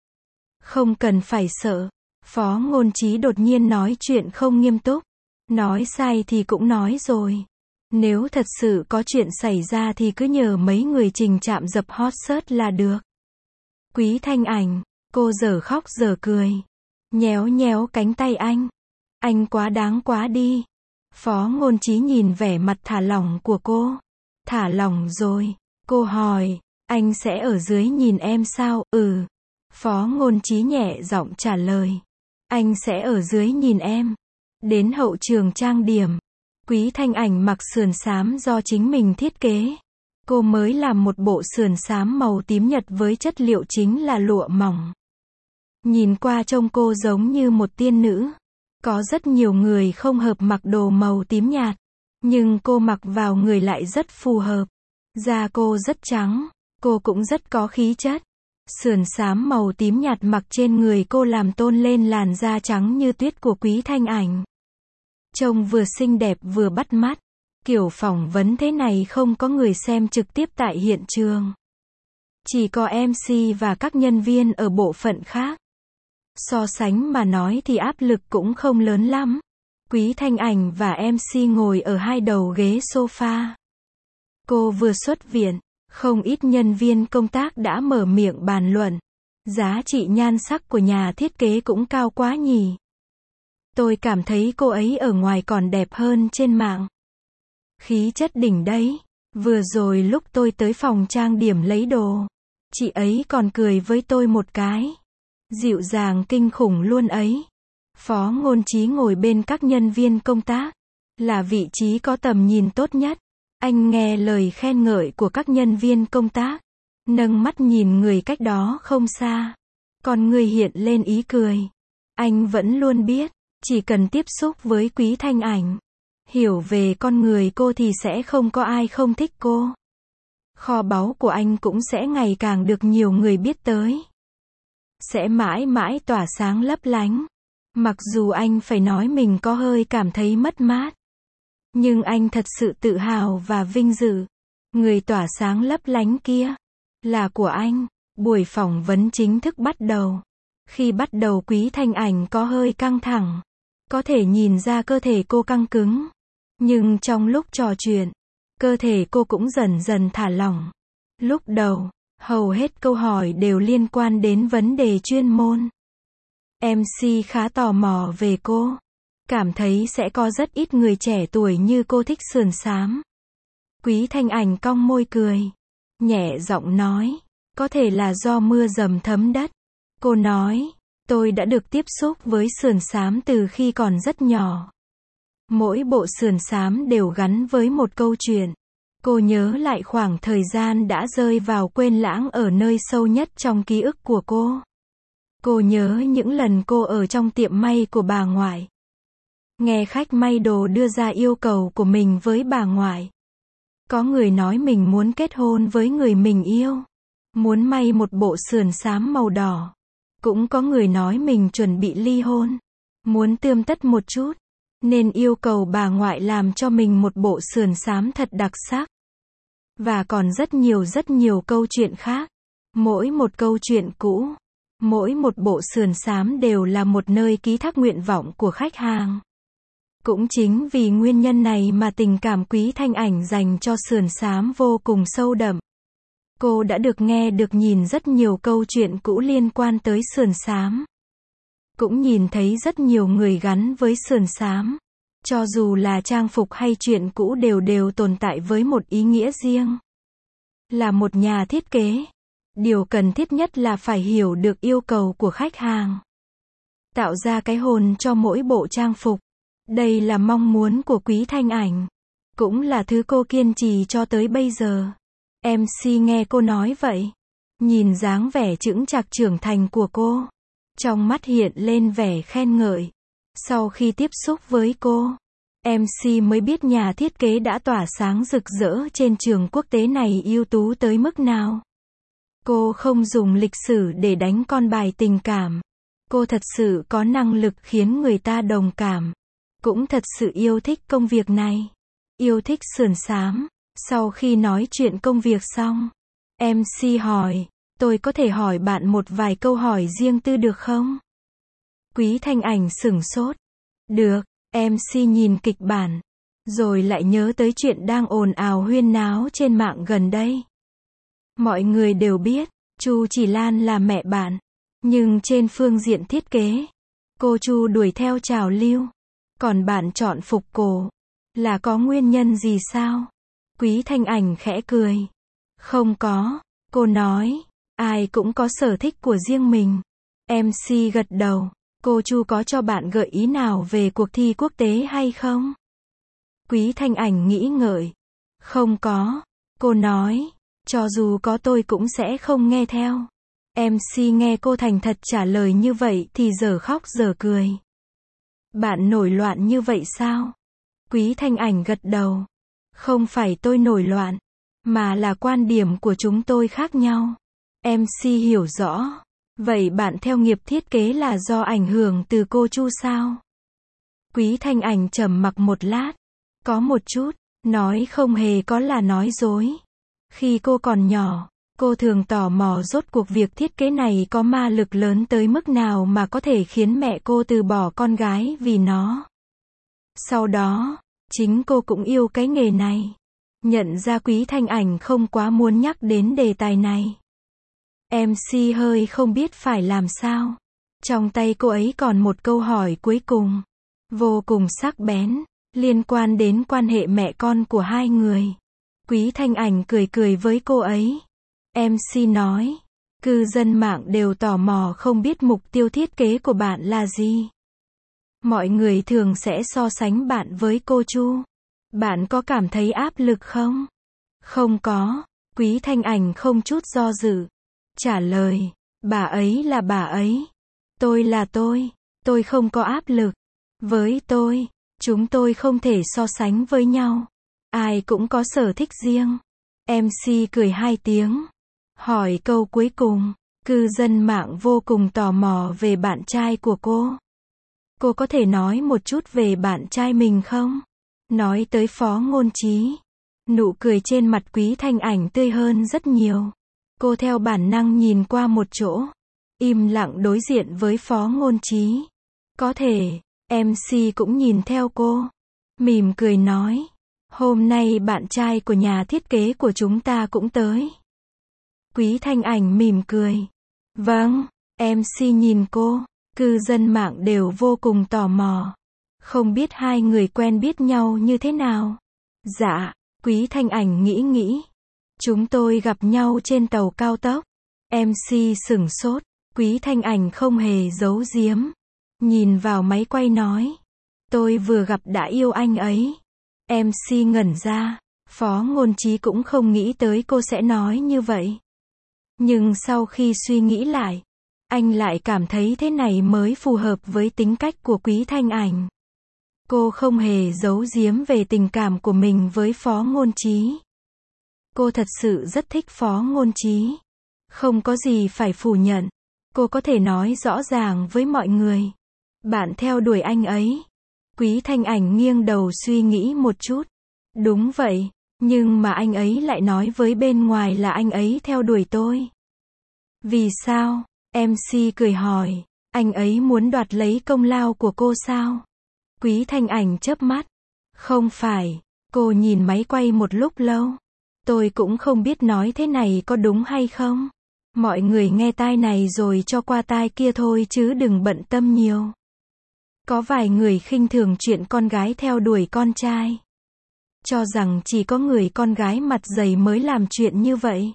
Không cần phải sợ. Phó Ngôn Chí đột nhiên nói chuyện không nghiêm túc. Nói sai thì cũng nói rồi. Nếu thật sự có chuyện xảy ra thì cứ nhờ mấy người Trình Trạm dập hot search là được. Quý Thanh Ảnh, cô dở khóc dở cười. Nhéo nhéo cánh tay anh. Anh quá đáng quá đi. Phó Ngôn Chí nhìn vẻ mặt thả lỏng của cô. Thả lỏng rồi. Cô hỏi, anh sẽ ở dưới nhìn em sao? Ừ. Phó Ngôn Chí nhẹ giọng trả lời. Anh sẽ ở dưới nhìn em. Đến hậu trường trang điểm. Quý Thanh Ảnh mặc sườn xám do chính mình thiết kế. Cô mới làm một bộ sườn xám màu tím nhật với chất liệu chính là lụa mỏng. Nhìn qua trông cô giống như một tiên nữ. Có rất nhiều người không hợp mặc đồ màu tím nhạt. Nhưng cô mặc vào người lại rất phù hợp. Da cô rất trắng. Cô cũng rất có khí chất. Sườn xám màu tím nhạt mặc trên người cô làm tôn lên làn da trắng như tuyết của Quý Thanh Ảnh. Trông vừa xinh đẹp vừa bắt mắt. Kiểu phỏng vấn thế này không có người xem trực tiếp tại hiện trường. Chỉ có em xê và các nhân viên ở bộ phận khác. So sánh mà nói thì áp lực cũng không lớn lắm. Quý Thanh Ảnh và em xê ngồi ở hai đầu ghế sofa. Cô vừa xuất viện, không ít nhân viên công tác đã mở miệng bàn luận. Giá trị nhan sắc của nhà thiết kế cũng cao quá nhỉ. Tôi cảm thấy cô ấy ở ngoài còn đẹp hơn trên mạng. Khí chất đỉnh đấy. Vừa rồi lúc tôi tới phòng trang điểm lấy đồ, chị ấy còn cười với tôi một cái. Dịu dàng kinh khủng luôn ấy. Phó Ngôn Chí ngồi bên các nhân viên công tác. Là vị trí có tầm nhìn tốt nhất. Anh nghe lời khen ngợi của các nhân viên công tác. Nâng mắt nhìn người cách đó không xa. Còn người hiện lên ý cười. Anh vẫn luôn biết, chỉ cần tiếp xúc với Quý Thanh Ảnh, hiểu về con người cô thì sẽ không có ai không thích cô. Kho báu của anh cũng sẽ ngày càng được nhiều người biết tới. Sẽ mãi mãi tỏa sáng lấp lánh. Mặc dù anh phải nói mình có hơi cảm thấy mất mát. Nhưng anh thật sự tự hào và vinh dự. Người tỏa sáng lấp lánh kia là của anh. Buổi phỏng vấn chính thức bắt đầu. Khi bắt đầu Quý Thanh Ảnh có hơi căng thẳng. Có thể nhìn ra cơ thể cô căng cứng. Nhưng trong lúc trò chuyện, cơ thể cô cũng dần dần thả lỏng. Lúc đầu, hầu hết câu hỏi đều liên quan đến vấn đề chuyên môn. em xê khá tò mò về cô. Cảm thấy sẽ có rất ít người trẻ tuổi như cô thích sườn xám. Quý Thanh Ảnh cong môi cười. Nhẹ giọng nói. Có thể là do mưa dầm thấm đất. Cô nói. Tôi đã được tiếp xúc với sườn xám từ khi còn rất nhỏ. Mỗi bộ sườn xám đều gắn với một câu chuyện. Cô nhớ lại khoảng thời gian đã rơi vào quên lãng ở nơi sâu nhất trong ký ức của cô. Cô nhớ những lần cô ở trong tiệm may của bà ngoại. Nghe khách may đồ đưa ra yêu cầu của mình với bà ngoại. Có người nói mình muốn kết hôn với người mình yêu. Muốn may một bộ sườn xám màu đỏ. Cũng có người nói mình chuẩn bị ly hôn. Muốn tươm tất một chút. Nên yêu cầu bà ngoại làm cho mình một bộ sườn xám thật đặc sắc. Và còn rất nhiều rất nhiều câu chuyện khác. Mỗi một câu chuyện cũ. Mỗi một bộ sườn xám đều là một nơi ký thác nguyện vọng của khách hàng. Cũng chính vì nguyên nhân này mà tình cảm Quý Thanh Ảnh dành cho sườn xám vô cùng sâu đậm. Cô đã được nghe được nhìn rất nhiều câu chuyện cũ liên quan tới sườn xám. Cũng nhìn thấy rất nhiều người gắn với sườn xám. Cho dù là trang phục hay chuyện cũ đều đều tồn tại với một ý nghĩa riêng. Là một nhà thiết kế, điều cần thiết nhất là phải hiểu được yêu cầu của khách hàng. Tạo ra cái hồn cho mỗi bộ trang phục. Đây là mong muốn của Quý Thanh Ảnh. Cũng là thứ cô kiên trì cho tới bây giờ. em xê nghe cô nói vậy. Nhìn dáng vẻ chững chạc trưởng thành của cô. Trong mắt hiện lên vẻ khen ngợi. Sau khi tiếp xúc với cô, em xê mới biết nhà thiết kế đã tỏa sáng rực rỡ trên trường quốc tế này ưu tú tới mức nào. Cô không dùng lịch sử để đánh con bài tình cảm. Cô thật sự có năng lực khiến người ta đồng cảm. Cũng thật sự yêu thích công việc này. Yêu thích sườn xám. Sau khi nói chuyện công việc xong, em xê hỏi, tôi có thể hỏi bạn một vài câu hỏi riêng tư được không? Quý Thanh Ảnh sửng sốt. Được, em xê nhìn kịch bản. Rồi lại nhớ tới chuyện đang ồn ào huyên náo trên mạng gần đây. Mọi người đều biết, Chu Chỉ Lan là mẹ bạn. Nhưng trên phương diện thiết kế, cô Chu đuổi theo trào lưu. Còn bạn chọn phục cổ, là có nguyên nhân gì sao? Quý Thanh Ảnh khẽ cười. Không có, cô nói, ai cũng có sở thích của riêng mình. em xê gật đầu, cô Chu có cho bạn gợi ý nào về cuộc thi quốc tế hay không? Quý Thanh Ảnh nghĩ ngợi. Không có, cô nói, cho dù có tôi cũng sẽ không nghe theo. em xê nghe cô thành thật trả lời như vậy thì giờ khóc giờ cười. Bạn nổi loạn như vậy sao? Quý Thanh Ảnh gật đầu. Không phải tôi nổi loạn, mà là quan điểm của chúng tôi khác nhau. em xê hiểu rõ. Vậy bạn theo nghiệp thiết kế là do ảnh hưởng từ cô Chu sao? Quý Thanh Ảnh trầm mặc một lát. Có một chút, nói không hề có là nói dối. Khi cô còn nhỏ, cô thường tò mò rốt cuộc việc thiết kế này có ma lực lớn tới mức nào mà có thể khiến mẹ cô từ bỏ con gái vì nó. Sau đó, chính cô cũng yêu cái nghề này. Nhận ra Quý Thanh Ảnh không quá muốn nhắc đến đề tài này. em xê hơi không biết phải làm sao. Trong tay cô ấy còn một câu hỏi cuối cùng. Vô cùng sắc bén, liên quan đến quan hệ mẹ con của hai người. Quý Thanh Ảnh cười cười với cô ấy. em xê nói, cư dân mạng đều tò mò không biết mục tiêu thiết kế của bạn là gì. Mọi người thường sẽ so sánh bạn với cô Chu. Bạn có cảm thấy áp lực không? Không có. Quý Thanh Ảnh không chút do dự. Trả lời, bà ấy là bà ấy. Tôi là tôi. Tôi không có áp lực. Với tôi, chúng tôi không thể so sánh với nhau. Ai cũng có sở thích riêng. em xê cười hai tiếng. Hỏi câu cuối cùng. Cư dân mạng vô cùng tò mò về bạn trai của cô. Cô có thể nói một chút về bạn trai mình không? Nói tới Phó Ngôn Trí. Nụ cười trên mặt Quý Thanh Ảnh tươi hơn rất nhiều. Cô theo bản năng nhìn qua một chỗ. Im lặng đối diện với Phó Ngôn Trí. Có thể, em xê cũng nhìn theo cô. Mỉm cười nói. Hôm nay bạn trai của nhà thiết kế của chúng ta cũng tới. Quý Thanh Ảnh mỉm cười. Vâng, em xê nhìn cô. Cư dân mạng đều vô cùng tò mò. Không biết hai người quen biết nhau như thế nào? Dạ, Quý Thanh Ảnh nghĩ nghĩ. Chúng tôi gặp nhau trên tàu cao tốc. em xê sửng sốt. Quý Thanh Ảnh không hề giấu giếm. Nhìn vào máy quay nói. Tôi vừa gặp đã yêu anh ấy. em xê ngẩn ra. Phó Ngôn Trí cũng không nghĩ tới cô sẽ nói như vậy. Nhưng sau khi suy nghĩ lại, anh lại cảm thấy thế này mới phù hợp với tính cách của Quý Thanh Ảnh. Cô không hề giấu giếm về tình cảm của mình với Phó Ngôn Trí. Cô thật sự rất thích Phó Ngôn Trí. Không có gì phải phủ nhận. Cô có thể nói rõ ràng với mọi người. Bạn theo đuổi anh ấy. Quý Thanh Ảnh nghiêng đầu suy nghĩ một chút. Đúng vậy, nhưng mà anh ấy lại nói với bên ngoài là anh ấy theo đuổi tôi. Vì sao? em xê cười hỏi. Anh ấy muốn đoạt lấy công lao của cô sao? Quý Thanh Ảnh chớp mắt. Không phải. Cô nhìn máy quay một lúc lâu. Tôi cũng không biết nói thế này có đúng hay không. Mọi người nghe tai này rồi cho qua tai kia thôi chứ đừng bận tâm nhiều. Có vài người khinh thường chuyện con gái theo đuổi con trai. Cho rằng chỉ có người con gái mặt dày mới làm chuyện như vậy.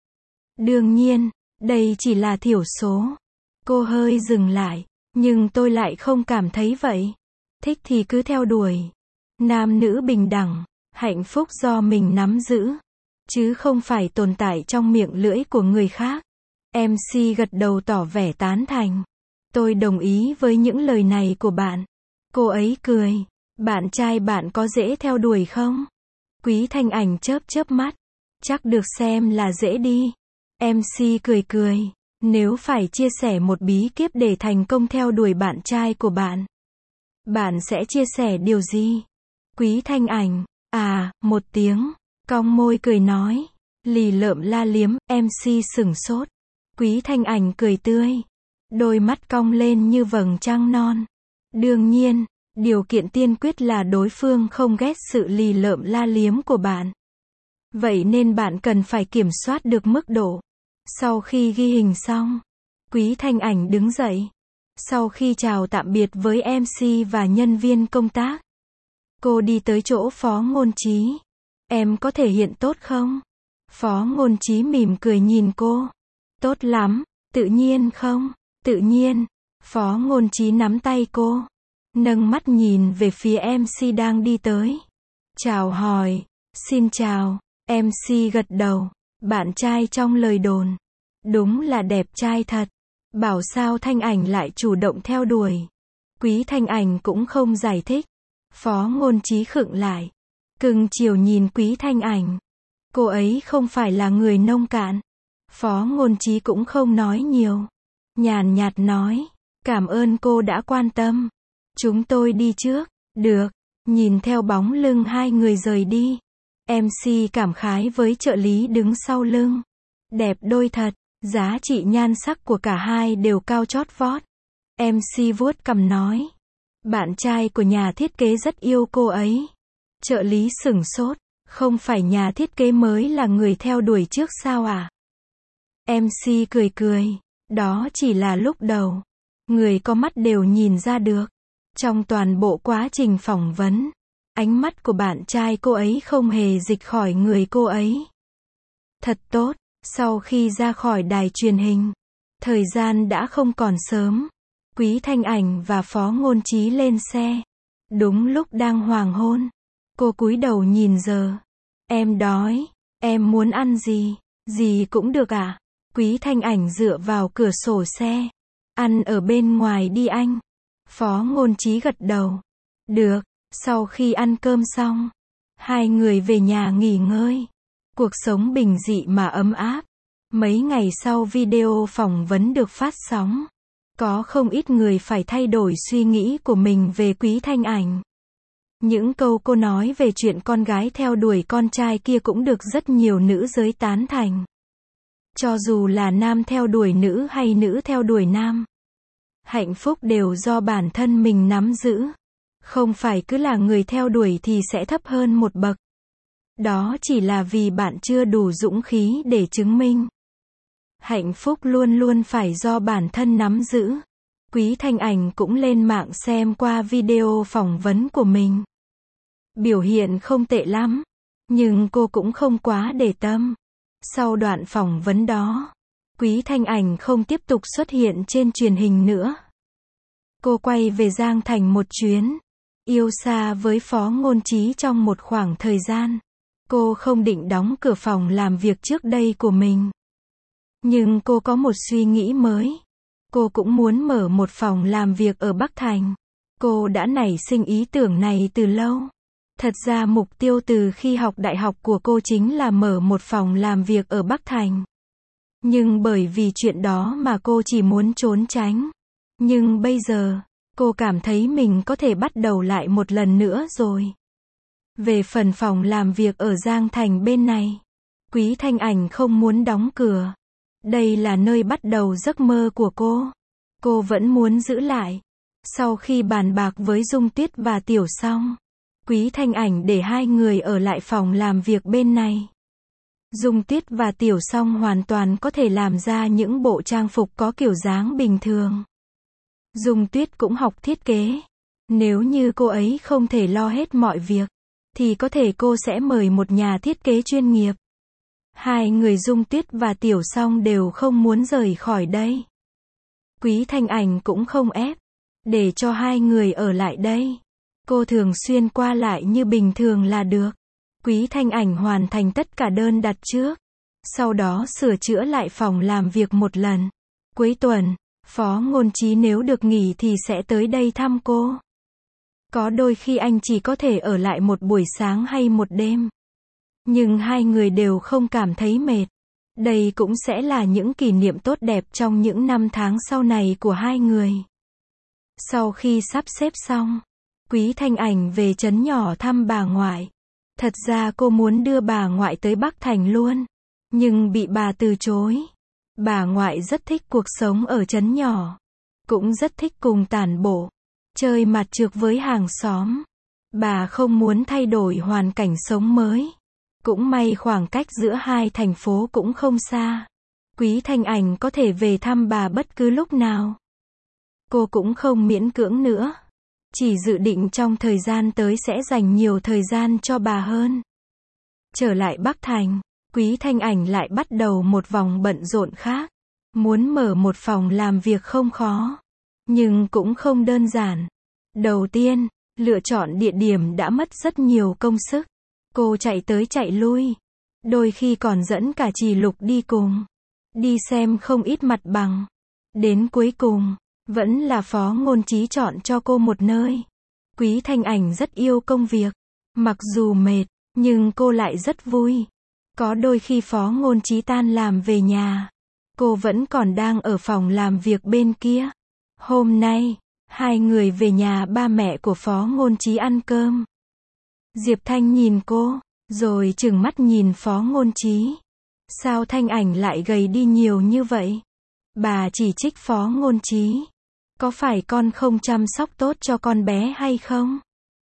Đương nhiên, đây chỉ là thiểu số. Cô hơi dừng lại. Nhưng tôi lại không cảm thấy vậy. Thích thì cứ theo đuổi. Nam nữ bình đẳng. Hạnh phúc do mình nắm giữ. Chứ không phải tồn tại trong miệng lưỡi của người khác. em xê gật đầu tỏ vẻ tán thành. Tôi đồng ý với những lời này của bạn. Cô ấy cười. Bạn trai bạn có dễ theo đuổi không? Quý Thanh Ảnh chớp chớp mắt. Chắc được xem là dễ đi. em xê cười cười. Nếu phải chia sẻ một bí kíp để thành công theo đuổi bạn trai của bạn, bạn sẽ chia sẻ điều gì? Quý Thanh Ảnh. À, một tiếng. Cong môi cười nói. Lì lợm la liếm, em xê sửng sốt. Quý Thanh Ảnh cười tươi. Đôi mắt cong lên như vầng trăng non. Đương nhiên, điều kiện tiên quyết là đối phương không ghét sự lì lợm la liếm của bạn. Vậy nên bạn cần phải kiểm soát được mức độ. Sau khi ghi hình xong, Quý Thanh Ảnh đứng dậy. Sau khi chào tạm biệt với em xê và nhân viên công tác, cô đi tới chỗ Phó Ngôn Trí. Em có thể hiện tốt không? Phó Ngôn Trí mỉm cười nhìn cô. Tốt lắm, tự nhiên không? Tự nhiên. Phó Ngôn Trí nắm tay cô. Nâng mắt nhìn về phía em xê đang đi tới. Chào hỏi. Xin chào. em xê gật đầu. Bạn trai trong lời đồn. Đúng là đẹp trai thật. Bảo sao Thanh Ảnh lại chủ động theo đuổi. Quý Thanh Ảnh cũng không giải thích. Phó Ngôn Trí khựng lại. Cưng chiều nhìn Quý Thanh Ảnh. Cô ấy không phải là người nông cạn. Phó Ngôn Trí cũng không nói nhiều. Nhàn nhạt nói. Cảm ơn cô đã quan tâm. Chúng tôi đi trước. Được. Nhìn theo bóng lưng hai người rời đi. em xê cảm khái với trợ lý đứng sau lưng. Đẹp đôi thật. Giá trị nhan sắc của cả hai đều cao chót vót. em xê vuốt cằm nói. Bạn trai của nhà thiết kế rất yêu cô ấy. Trợ lý sửng sốt. Không phải nhà thiết kế mới là người theo đuổi trước sao à? em xê cười cười. Đó chỉ là lúc đầu. Người có mắt đều nhìn ra được. Trong toàn bộ quá trình phỏng vấn, ánh mắt của bạn trai cô ấy không hề dịch khỏi người cô ấy. Thật tốt. Sau khi ra khỏi đài truyền hình, thời gian đã không còn sớm. Quý Thanh Ảnh và Phó Ngôn Trí lên xe. Đúng lúc đang hoàng hôn. Cô cúi đầu nhìn giờ. Em đói. Em muốn ăn gì? Gì cũng được à? Quý Thanh Ảnh dựa vào cửa sổ xe. Ăn ở bên ngoài đi anh. Phó Ngôn Trí gật đầu. Được. Sau khi ăn cơm xong, hai người về nhà nghỉ ngơi. Cuộc sống bình dị mà ấm áp. Mấy ngày sau video phỏng vấn được phát sóng. Có không ít người phải thay đổi suy nghĩ của mình về Quý Thanh Ảnh. Những câu cô nói về chuyện con gái theo đuổi con trai kia cũng được rất nhiều nữ giới tán thành. Cho dù là nam theo đuổi nữ hay nữ theo đuổi nam, hạnh phúc đều do bản thân mình nắm giữ. Không phải cứ là người theo đuổi thì sẽ thấp hơn một bậc. Đó chỉ là vì bạn chưa đủ dũng khí để chứng minh. Hạnh phúc luôn luôn phải do bản thân nắm giữ. Quý Thanh Ảnh cũng lên mạng xem qua video phỏng vấn của mình. Biểu hiện không tệ lắm, nhưng cô cũng không quá để tâm. Sau đoạn phỏng vấn đó, Quý Thanh Ảnh không tiếp tục xuất hiện trên truyền hình nữa. Cô quay về Giang Thành một chuyến, yêu xa với Phó Ngôn Trí trong một khoảng thời gian. Cô không định đóng cửa phòng làm việc trước đây của mình. Nhưng cô có một suy nghĩ mới. Cô cũng muốn mở một phòng làm việc ở Bắc Thành. Cô đã nảy sinh ý tưởng này từ lâu. Thật ra mục tiêu từ khi học đại học của cô chính là mở một phòng làm việc ở Bắc Thành. Nhưng bởi vì chuyện đó mà cô chỉ muốn trốn tránh. Nhưng bây giờ, cô cảm thấy mình có thể bắt đầu lại một lần nữa rồi. Về phần phòng làm việc ở Giang Thành bên này, Quý Thanh Ảnh không muốn đóng cửa. Đây là nơi bắt đầu giấc mơ của cô. Cô vẫn muốn giữ lại. Sau khi bàn bạc với Dung Tuyết và Tiểu xong, Quý Thanh Ảnh để hai người ở lại phòng làm việc bên này. Dung Tuyết và Tiểu Song hoàn toàn có thể làm ra những bộ trang phục có kiểu dáng bình thường. Dung Tuyết cũng học thiết kế. Nếu như cô ấy không thể lo hết mọi việc, thì có thể cô sẽ mời một nhà thiết kế chuyên nghiệp. Hai người Dung Tuyết và Tiểu Song đều không muốn rời khỏi đây. Quý Thanh Ảnh cũng không ép, để cho hai người ở lại đây. Cô thường xuyên qua lại như bình thường là được. Quý Thanh Ảnh hoàn thành tất cả đơn đặt trước. Sau đó sửa chữa lại phòng làm việc một lần. Cuối tuần, Phó Ngôn Chí nếu được nghỉ thì sẽ tới đây thăm cô. Có đôi khi anh chỉ có thể ở lại một buổi sáng hay một đêm. Nhưng hai người đều không cảm thấy mệt. Đây cũng sẽ là những kỷ niệm tốt đẹp trong những năm tháng sau này của hai người. Sau khi sắp xếp xong, Quý Thanh Ảnh về trấn nhỏ thăm bà ngoại. Thật ra cô muốn đưa bà ngoại tới Bắc Thành luôn, nhưng bị bà từ chối. Bà ngoại rất thích cuộc sống ở trấn nhỏ, cũng rất thích cùng tản bộ, chơi mặt trược với hàng xóm. Bà không muốn thay đổi hoàn cảnh sống mới. Cũng may khoảng cách giữa hai thành phố cũng không xa. Quý Thanh Ảnh có thể về thăm bà bất cứ lúc nào. Cô cũng không miễn cưỡng nữa. Chỉ dự định trong thời gian tới sẽ dành nhiều thời gian cho bà hơn. Trở lại Bắc Thành, Quý Thanh Ảnh lại bắt đầu một vòng bận rộn khác. Muốn mở một phòng làm việc không khó, nhưng cũng không đơn giản. Đầu tiên, lựa chọn địa điểm đã mất rất nhiều công sức. Cô chạy tới chạy lui, đôi khi còn dẫn cả Trì Lục đi cùng. Đi xem không ít mặt bằng. Đến cuối cùng, vẫn là Phó Ngôn Chí chọn cho cô một nơi. Quý Thanh Ảnh rất yêu công việc. Mặc dù mệt, nhưng cô lại rất vui. Có đôi khi Phó Ngôn Chí tan làm về nhà, cô vẫn còn đang ở phòng làm việc bên kia. Hôm nay, hai người về nhà ba mẹ của Phó Ngôn Chí ăn cơm. Diệp Thanh nhìn cô, rồi trừng mắt nhìn Phó Ngôn Chí. Sao Thanh Ảnh lại gầy đi nhiều như vậy? Bà chỉ trích Phó Ngôn Chí. Có phải con không chăm sóc tốt cho con bé hay không?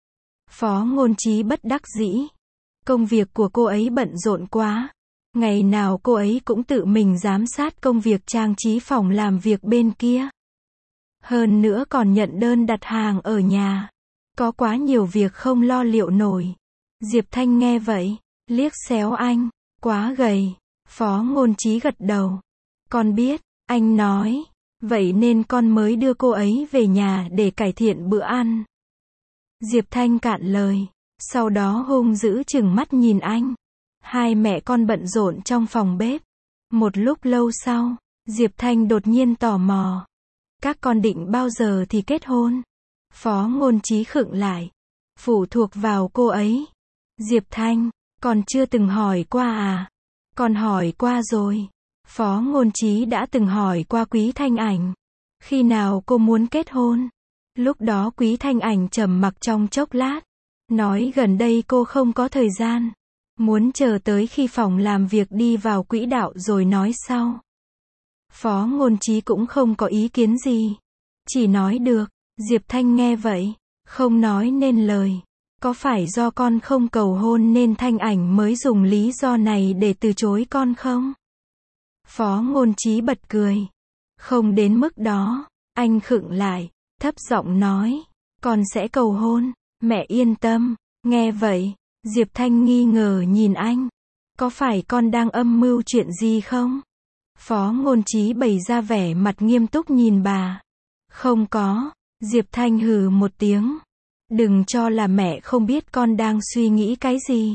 Phó Ngôn Chí bất đắc dĩ. Công việc của cô ấy bận rộn quá. Ngày nào cô ấy cũng tự mình giám sát công việc trang trí phòng làm việc bên kia. Hơn nữa còn nhận đơn đặt hàng ở nhà. Có quá nhiều việc không lo liệu nổi. Diệp Thanh nghe vậy, liếc xéo anh. Quá gầy. Phó Ngôn Chí gật đầu. Con biết, anh nói. Vậy nên con mới đưa cô ấy về nhà để cải thiện bữa ăn. Diệp Thanh cạn lời. Sau đó hung dữ trừng mắt nhìn anh. Hai mẹ con bận rộn trong phòng bếp. Một lúc lâu sau, Diệp Thanh đột nhiên tò mò. Các con định bao giờ thì kết hôn? Phó Ngôn Chí khựng lại. Phụ thuộc vào cô ấy. Diệp Thanh, con chưa từng hỏi qua à? Con hỏi qua rồi. Phó Ngôn Chí đã từng hỏi qua Quý Thanh Ảnh. Khi nào cô muốn kết hôn? Lúc đó Quý Thanh Ảnh trầm mặc trong chốc lát. Nói gần đây cô không có thời gian. Muốn chờ tới khi phòng làm việc đi vào quỹ đạo rồi nói sau. Phó Ngôn Chí cũng không có ý kiến gì. Chỉ nói được. Diệp Thanh nghe vậy, không nói nên lời. Có phải do con không cầu hôn nên Thanh Ảnh mới dùng lý do này để từ chối con không? Phó Ngôn Chí bật cười. Không đến mức đó. Anh khựng lại, thấp giọng nói. Con sẽ cầu hôn. Mẹ yên tâm. Nghe vậy, Diệp Thanh nghi ngờ nhìn anh. Có phải con đang âm mưu chuyện gì không? Phó Ngôn Chí bày ra vẻ mặt nghiêm túc nhìn bà. Không có. Diệp Thanh hừ một tiếng. Đừng cho là mẹ không biết con đang suy nghĩ cái gì.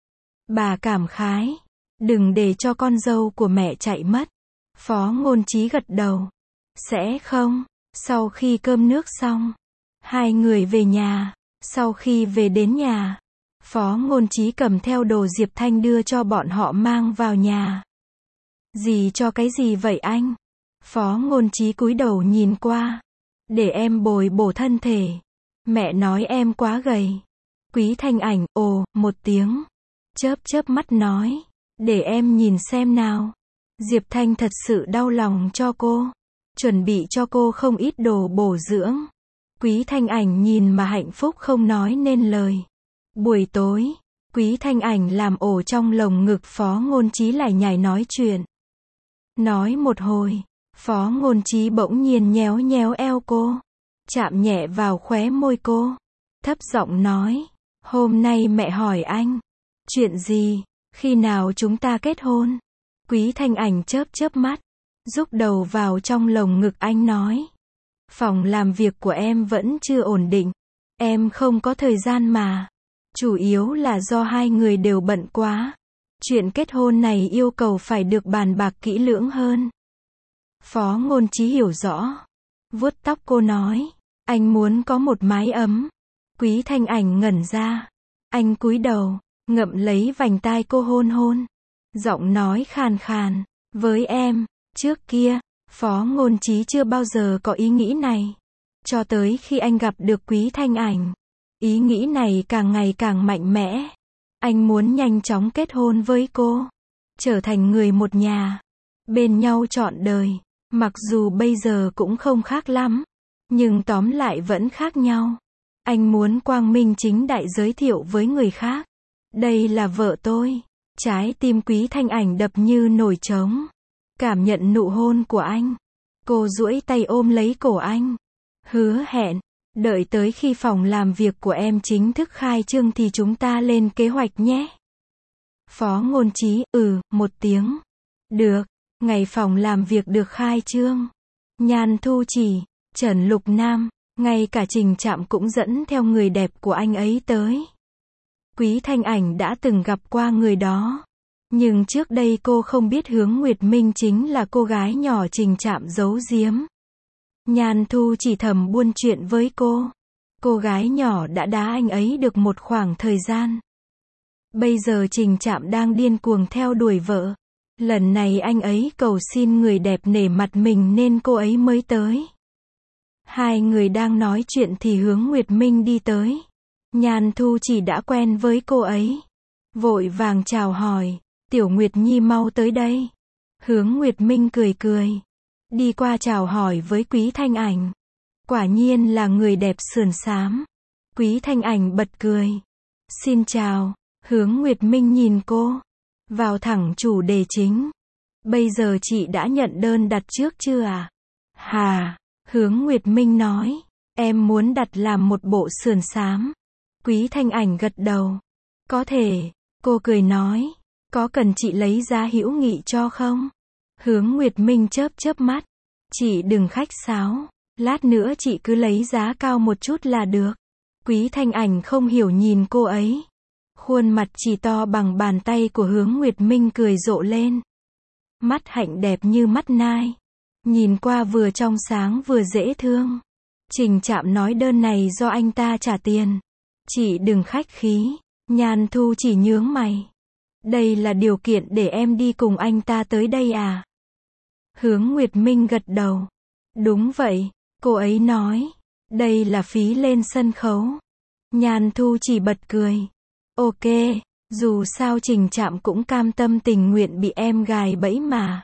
Bà cảm khái. Đừng để cho con dâu của mẹ chạy mất. Phó Ngôn Chí gật đầu. Sẽ không. Sau khi cơm nước xong, hai người về nhà. Sau khi về đến nhà, Phó Ngôn Chí cầm theo đồ Diệp Thanh đưa cho bọn họ mang vào nhà. Gì cho cái gì vậy anh? Phó Ngôn Chí cúi đầu nhìn qua. Để em bồi bổ thân thể. Mẹ nói em quá gầy. Quý Thanh Ảnh, ồ, một tiếng. Chớp chớp mắt nói. Để em nhìn xem nào. Diệp Thanh thật sự đau lòng cho cô. Chuẩn bị cho cô không ít đồ bổ dưỡng. Quý Thanh Ảnh nhìn mà hạnh phúc không nói nên lời. Buổi tối, Quý Thanh Ảnh làm ổ trong lồng ngực Phó Ngôn Chí lải nhải nói chuyện. Nói một hồi, Phó Ngôn Chí bỗng nhiên nhéo nhéo eo cô, chạm nhẹ vào khóe môi cô, thấp giọng nói, hôm nay mẹ hỏi anh, chuyện gì, khi nào chúng ta kết hôn? Quý Thanh Ảnh chớp chớp mắt, rúc đầu vào trong lồng ngực anh nói, phòng làm việc của em vẫn chưa ổn định, em không có thời gian mà, chủ yếu là do hai người đều bận quá, chuyện kết hôn này yêu cầu phải được bàn bạc kỹ lưỡng hơn. Phó Ngôn Chí hiểu rõ, vuốt tóc cô nói, anh muốn có một mái ấm. Quý Thanh Ảnh ngẩn ra, anh cúi đầu, ngậm lấy vành tai cô hôn hôn, giọng nói khàn khàn, với em, trước kia, Phó Ngôn Chí chưa bao giờ có ý nghĩ này, cho tới khi anh gặp được Quý Thanh Ảnh, ý nghĩ này càng ngày càng mạnh mẽ, anh muốn nhanh chóng kết hôn với cô, trở thành người một nhà, bên nhau trọn đời, mặc dù bây giờ cũng không khác lắm, nhưng tóm lại vẫn khác nhau. Anh muốn quang minh chính đại giới thiệu với người khác. Đây là vợ tôi. Trái tim Quý Thanh Ảnh đập như nổi trống. Cảm nhận nụ hôn của anh. Cô duỗi tay ôm lấy cổ anh. Hứa hẹn, đợi tới khi phòng làm việc của em chính thức khai trương thì chúng ta lên kế hoạch nhé. Phó Ngôn Chí, ừ, một tiếng. Được, ngày phòng làm việc được khai trương. Nhan Thu Chỉ, Trần Lục Nam, ngay cả Trình Trạm cũng dẫn theo người đẹp của anh ấy tới. Quý Thanh Ảnh đã từng gặp qua người đó. Nhưng trước đây cô không biết Hướng Nguyệt Minh chính là cô gái nhỏ Trình Trạm giấu giếm. Nhan Thu chỉ thầm buôn chuyện với cô. Cô gái nhỏ đã đá anh ấy được một khoảng thời gian. Bây giờ Trình Trạm đang điên cuồng theo đuổi vợ. Lần này anh ấy cầu xin người đẹp nể mặt mình nên cô ấy mới tới. Hai người đang nói chuyện thì Hướng Nguyệt Minh đi tới. Nhan Thu chỉ đã quen với cô ấy. Vội vàng chào hỏi, Tiểu Nguyệt Nhi mau tới đây. Hướng Nguyệt Minh cười cười. Đi qua chào hỏi với Quý Thanh Ảnh. Quả nhiên là người đẹp sườn xám. Quý Thanh Ảnh bật cười. Xin chào. Hướng Nguyệt Minh nhìn cô. Vào thẳng chủ đề chính. Bây giờ chị đã nhận đơn đặt trước chưa à? Hà. Hướng Nguyệt Minh nói. Em muốn đặt làm một bộ sườn xám. Quý Thanh Ảnh gật đầu. Có thể. Cô cười nói. Có cần chị lấy giá hữu nghị cho không? Hướng Nguyệt Minh chớp chớp mắt. Chị đừng khách sáo. Lát nữa chị cứ lấy giá cao một chút là được. Quý Thanh Ảnh không hiểu nhìn cô ấy. Khuôn mặt chỉ to bằng bàn tay của Hướng Nguyệt Minh cười rộ lên. Mắt hạnh đẹp như mắt nai. Nhìn qua vừa trong sáng vừa dễ thương. Trình Trạm nói đơn này do anh ta trả tiền. Chị đừng khách khí. Nhan Thu chỉ nhướng mày. Đây là điều kiện để em đi cùng anh ta tới đây à? Hướng Nguyệt Minh gật đầu. Đúng vậy, cô ấy nói. Đây là phí lên sân khấu. Nhan Thu chỉ bật cười. Ok, dù sao Trình Trạm cũng cam tâm tình nguyện bị em gài bẫy mà.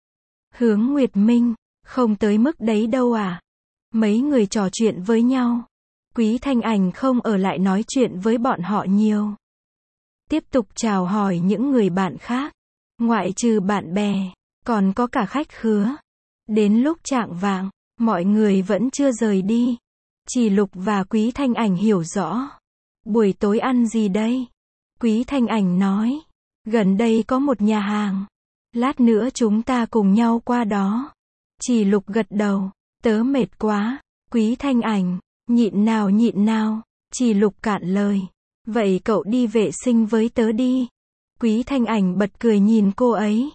Hướng Nguyệt Minh, không tới mức đấy đâu à? Mấy người trò chuyện với nhau. Quý Thanh Ảnh không ở lại nói chuyện với bọn họ nhiều. Tiếp tục chào hỏi những người bạn khác. Ngoại trừ bạn bè, còn có cả khách khứa. Đến lúc chạng vạng, mọi người vẫn chưa rời đi. Chỉ Lục và Quý Thanh Ảnh hiểu rõ. Buổi tối ăn gì đây? Quý Thanh Ảnh nói. Gần đây có một nhà hàng. Lát nữa chúng ta cùng nhau qua đó. Chỉ Lục gật đầu. Tớ mệt quá. Quý Thanh Ảnh. Nhịn nào nhịn nào. Chỉ Lục cạn lời. Vậy cậu đi vệ sinh với tớ đi. Quý Thanh Ảnh bật cười nhìn cô ấy.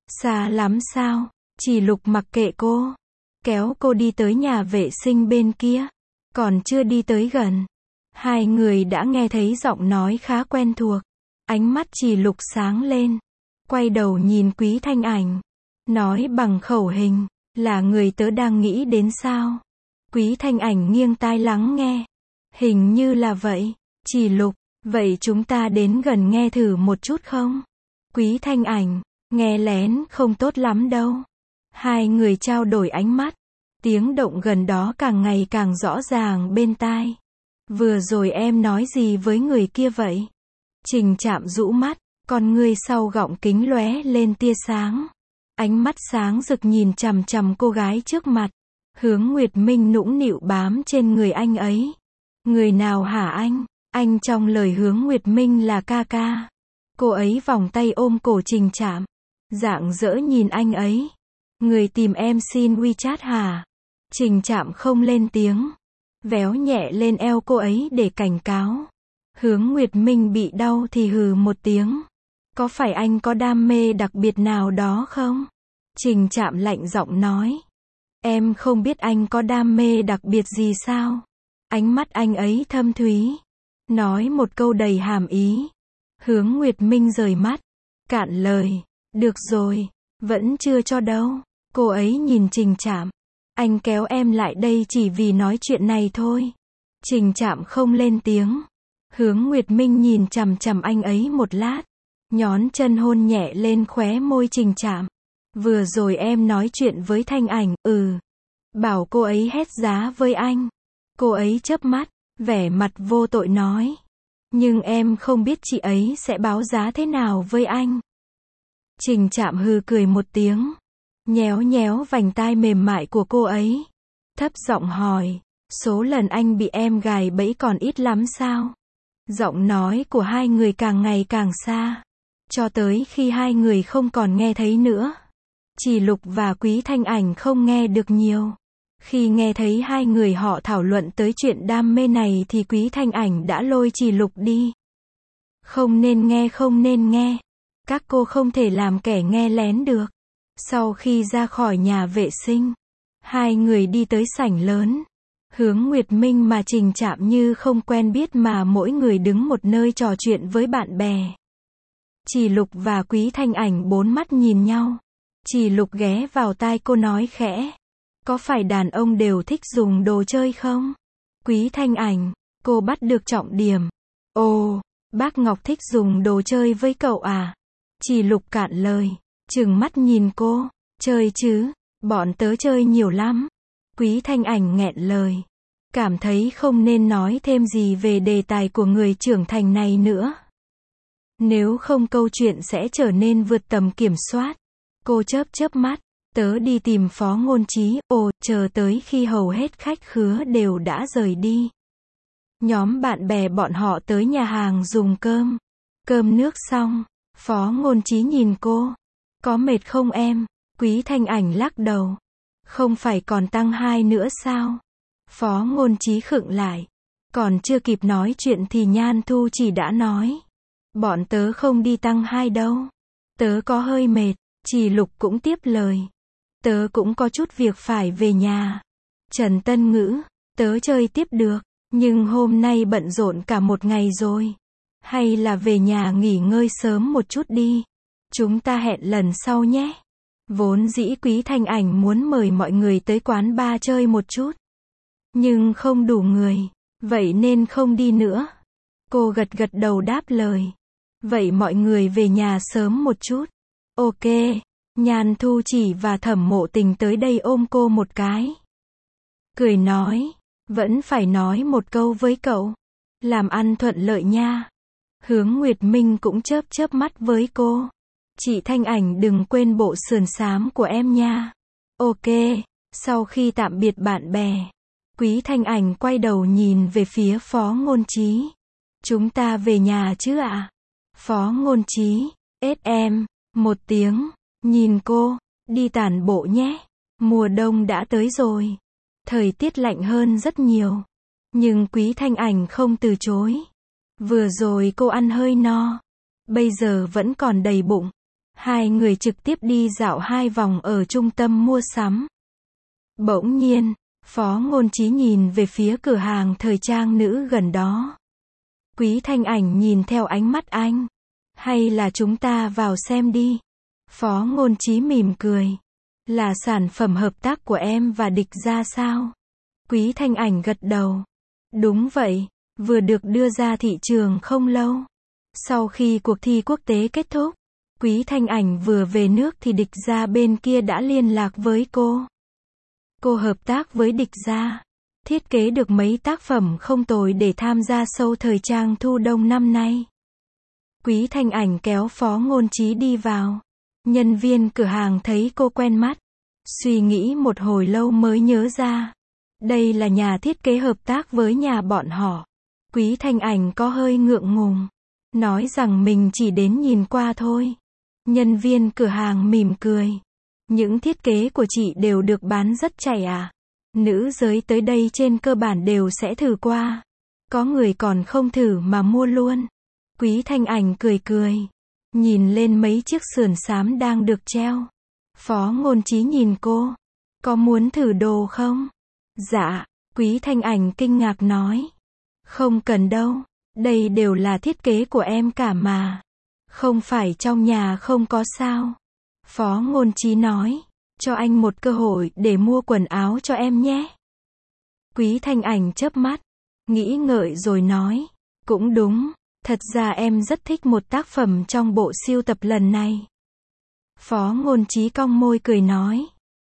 Xa lắm sao? Chỉ Lục mặc kệ cô. Kéo cô đi tới nhà vệ sinh bên kia. Còn chưa đi tới gần. Hai người đã nghe thấy giọng nói khá quen thuộc. Ánh mắt Chỉ Lục sáng lên. Quay đầu nhìn Quý Thanh Ảnh. Nói bằng khẩu hình. Là người tớ đang nghĩ đến sao? Quý Thanh Ảnh nghiêng tai lắng nghe. Hình như là vậy. Chỉ Lục. Vậy chúng ta đến gần nghe thử một chút không? Quý Thanh Ảnh. Nghe lén không tốt lắm đâu. Hai người trao đổi ánh mắt. Tiếng động gần đó càng ngày càng rõ ràng bên tai. Vừa rồi em nói gì với người kia vậy? Trình Trạm rũ mắt, con ngươi sau gọng kính lóe lên tia sáng. Ánh mắt sáng rực nhìn chằm chằm cô gái trước mặt. Hướng Nguyệt Minh nũng nịu bám trên người anh ấy. Người nào hả anh? Anh trong lời Hướng Nguyệt Minh là ca ca. Cô ấy vòng tay ôm cổ Trình Trạm. Rạng rỡ nhìn anh ấy. Người tìm em xin WeChat hả? Trình Trạm không lên tiếng. Véo nhẹ lên eo cô ấy để cảnh cáo. Hướng Nguyệt Minh bị đau thì hừ một tiếng. Có phải anh có đam mê đặc biệt nào đó không? Trình Trạm lạnh giọng nói. Em không biết anh có đam mê đặc biệt gì sao? Ánh mắt anh ấy thâm thúy. Nói một câu đầy hàm ý. Hướng Nguyệt Minh rời mắt. Cạn lời. Được rồi. Vẫn chưa cho đâu. Cô ấy nhìn Trình Trạm. Anh kéo em lại đây chỉ vì nói chuyện này thôi. Trình Trạm không lên tiếng. Hướng Nguyệt Minh nhìn chằm chằm anh ấy một lát. Nhón chân hôn nhẹ lên khóe môi Trình Trạm. Vừa rồi em nói chuyện với Thanh Ảnh, ừ. Bảo cô ấy hét giá với anh. Cô ấy chớp mắt, vẻ mặt vô tội nói. Nhưng em không biết chị ấy sẽ báo giá thế nào với anh. Trình Trạm hừ cười một tiếng. Nhéo nhéo vành tai mềm mại của cô ấy. Thấp giọng hỏi. Số lần anh bị em gài bẫy còn ít lắm sao? Giọng nói của hai người càng ngày càng xa. Cho tới khi hai người không còn nghe thấy nữa. Chỉ Lục và Quý Thanh Ảnh không nghe được nhiều. Khi nghe thấy hai người họ thảo luận tới chuyện đam mê này thì Quý Thanh Ảnh đã lôi Chỉ Lục đi. Không nên nghe không nên nghe. Các cô không thể làm kẻ nghe lén được. Sau khi ra khỏi nhà vệ sinh, hai người đi tới sảnh lớn. Hướng Nguyệt Minh mà Trình Trạm như không quen biết mà mỗi người đứng một nơi trò chuyện với bạn bè. Chỉ Lục và Quý Thanh Ảnh bốn mắt nhìn nhau. Chỉ Lục ghé vào tai cô nói khẽ. Có phải đàn ông đều thích dùng đồ chơi không? Quý Thanh Ảnh, cô bắt được trọng điểm. Ồ, bác Ngọc thích dùng đồ chơi với cậu à? Chỉ Lục cạn lời, trừng mắt nhìn cô. Chơi chứ, bọn tớ chơi nhiều lắm. Quý Thanh Ảnh nghẹn lời. Cảm thấy không nên nói thêm gì về đề tài của người trưởng thành này nữa. Nếu không câu chuyện sẽ trở nên vượt tầm kiểm soát. Cô chớp chớp mắt. Tớ đi tìm Phó Ngôn Trí, ồ, chờ tới khi hầu hết khách khứa đều đã rời đi. Nhóm bạn bè bọn họ tới nhà hàng dùng cơm. Cơm nước xong, Phó Ngôn Trí nhìn cô. Có mệt không em? Quý Thanh Ảnh lắc đầu. Không phải còn tăng hai nữa sao? Phó Ngôn Trí khựng lại. Còn chưa kịp nói chuyện thì Nhan Thu chỉ đã nói. Bọn tớ không đi tăng hai đâu. Tớ có hơi mệt. Chỉ Lục cũng tiếp lời. Tớ cũng có chút việc phải về nhà. Trần Tân Ngữ, tớ chơi tiếp được, nhưng hôm nay bận rộn cả một ngày rồi. Hay là về nhà nghỉ ngơi sớm một chút đi. Chúng ta hẹn lần sau nhé. Vốn dĩ Quý Thanh Ảnh muốn mời mọi người tới quán bar chơi một chút. Nhưng không đủ người, vậy nên không đi nữa. Cô gật gật đầu đáp lời. Vậy mọi người về nhà sớm một chút. Ok. Nhan Thu Chỉ và Thẩm Mộ Tình tới đây ôm cô một cái. Cười nói. Vẫn phải nói một câu với cậu. Làm ăn thuận lợi nha. Hướng Nguyệt Minh cũng chớp chớp mắt với cô. Chị Thanh Ảnh đừng quên bộ sườn xám của em nha. Ok. Sau khi tạm biệt bạn bè, Quý Thanh Ảnh quay đầu nhìn về phía Phó Ngôn Trí. Chúng ta về nhà chứ ạ? À? Phó Ngôn Trí. Ết em. Một tiếng. Nhìn cô. Đi tản bộ nhé. Mùa đông đã tới rồi. Thời tiết lạnh hơn rất nhiều. Nhưng Quý Thanh Ảnh không từ chối. Vừa rồi cô ăn hơi no. Bây giờ vẫn còn đầy bụng. Hai người trực tiếp đi dạo hai vòng ở trung tâm mua sắm. Bỗng nhiên, Phó Ngôn Trí nhìn về phía cửa hàng thời trang nữ gần đó. Quý Thanh Ảnh nhìn theo ánh mắt anh. Hay là chúng ta vào xem đi. Phó Ngôn Trí mỉm cười. Là sản phẩm hợp tác của em và Địch Gia sao? Quý Thanh Ảnh gật đầu. Đúng vậy, vừa được đưa ra thị trường không lâu. Sau khi cuộc thi quốc tế kết thúc, Quý Thanh Ảnh vừa về nước thì Địch Gia bên kia đã liên lạc với cô. Cô hợp tác với Địch Gia, thiết kế được mấy tác phẩm không tồi để tham gia show thời trang thu đông năm nay. Quý Thanh Ảnh kéo Phó Ngôn Trí đi vào. Nhân viên cửa hàng thấy cô quen mắt. Suy nghĩ một hồi lâu mới nhớ ra. Đây là nhà thiết kế hợp tác với nhà bọn họ. Quý Thanh Ảnh có hơi ngượng ngùng. Nói rằng mình chỉ đến nhìn qua thôi. Nhân viên cửa hàng mỉm cười. Những thiết kế của chị đều được bán rất chạy à? Nữ giới tới đây trên cơ bản đều sẽ thử qua. Có người còn không thử mà mua luôn. Quý Thanh Ảnh cười cười. Nhìn lên mấy chiếc sườn xám đang được treo. Phó Ngôn Trí nhìn cô. Có muốn thử đồ không? Dạ. Quý Thanh Ảnh kinh ngạc nói. Không cần đâu. Đây đều là thiết kế của em cả mà. Không phải trong nhà không có sao. Phó Ngôn Trí nói. Cho anh một cơ hội để mua quần áo cho em nhé. Quý Thanh Ảnh chớp mắt. Nghĩ ngợi rồi nói. Cũng đúng. Thật ra em rất thích một tác phẩm trong bộ sưu tập lần này. Phó Ngôn Trí cong môi cười nói.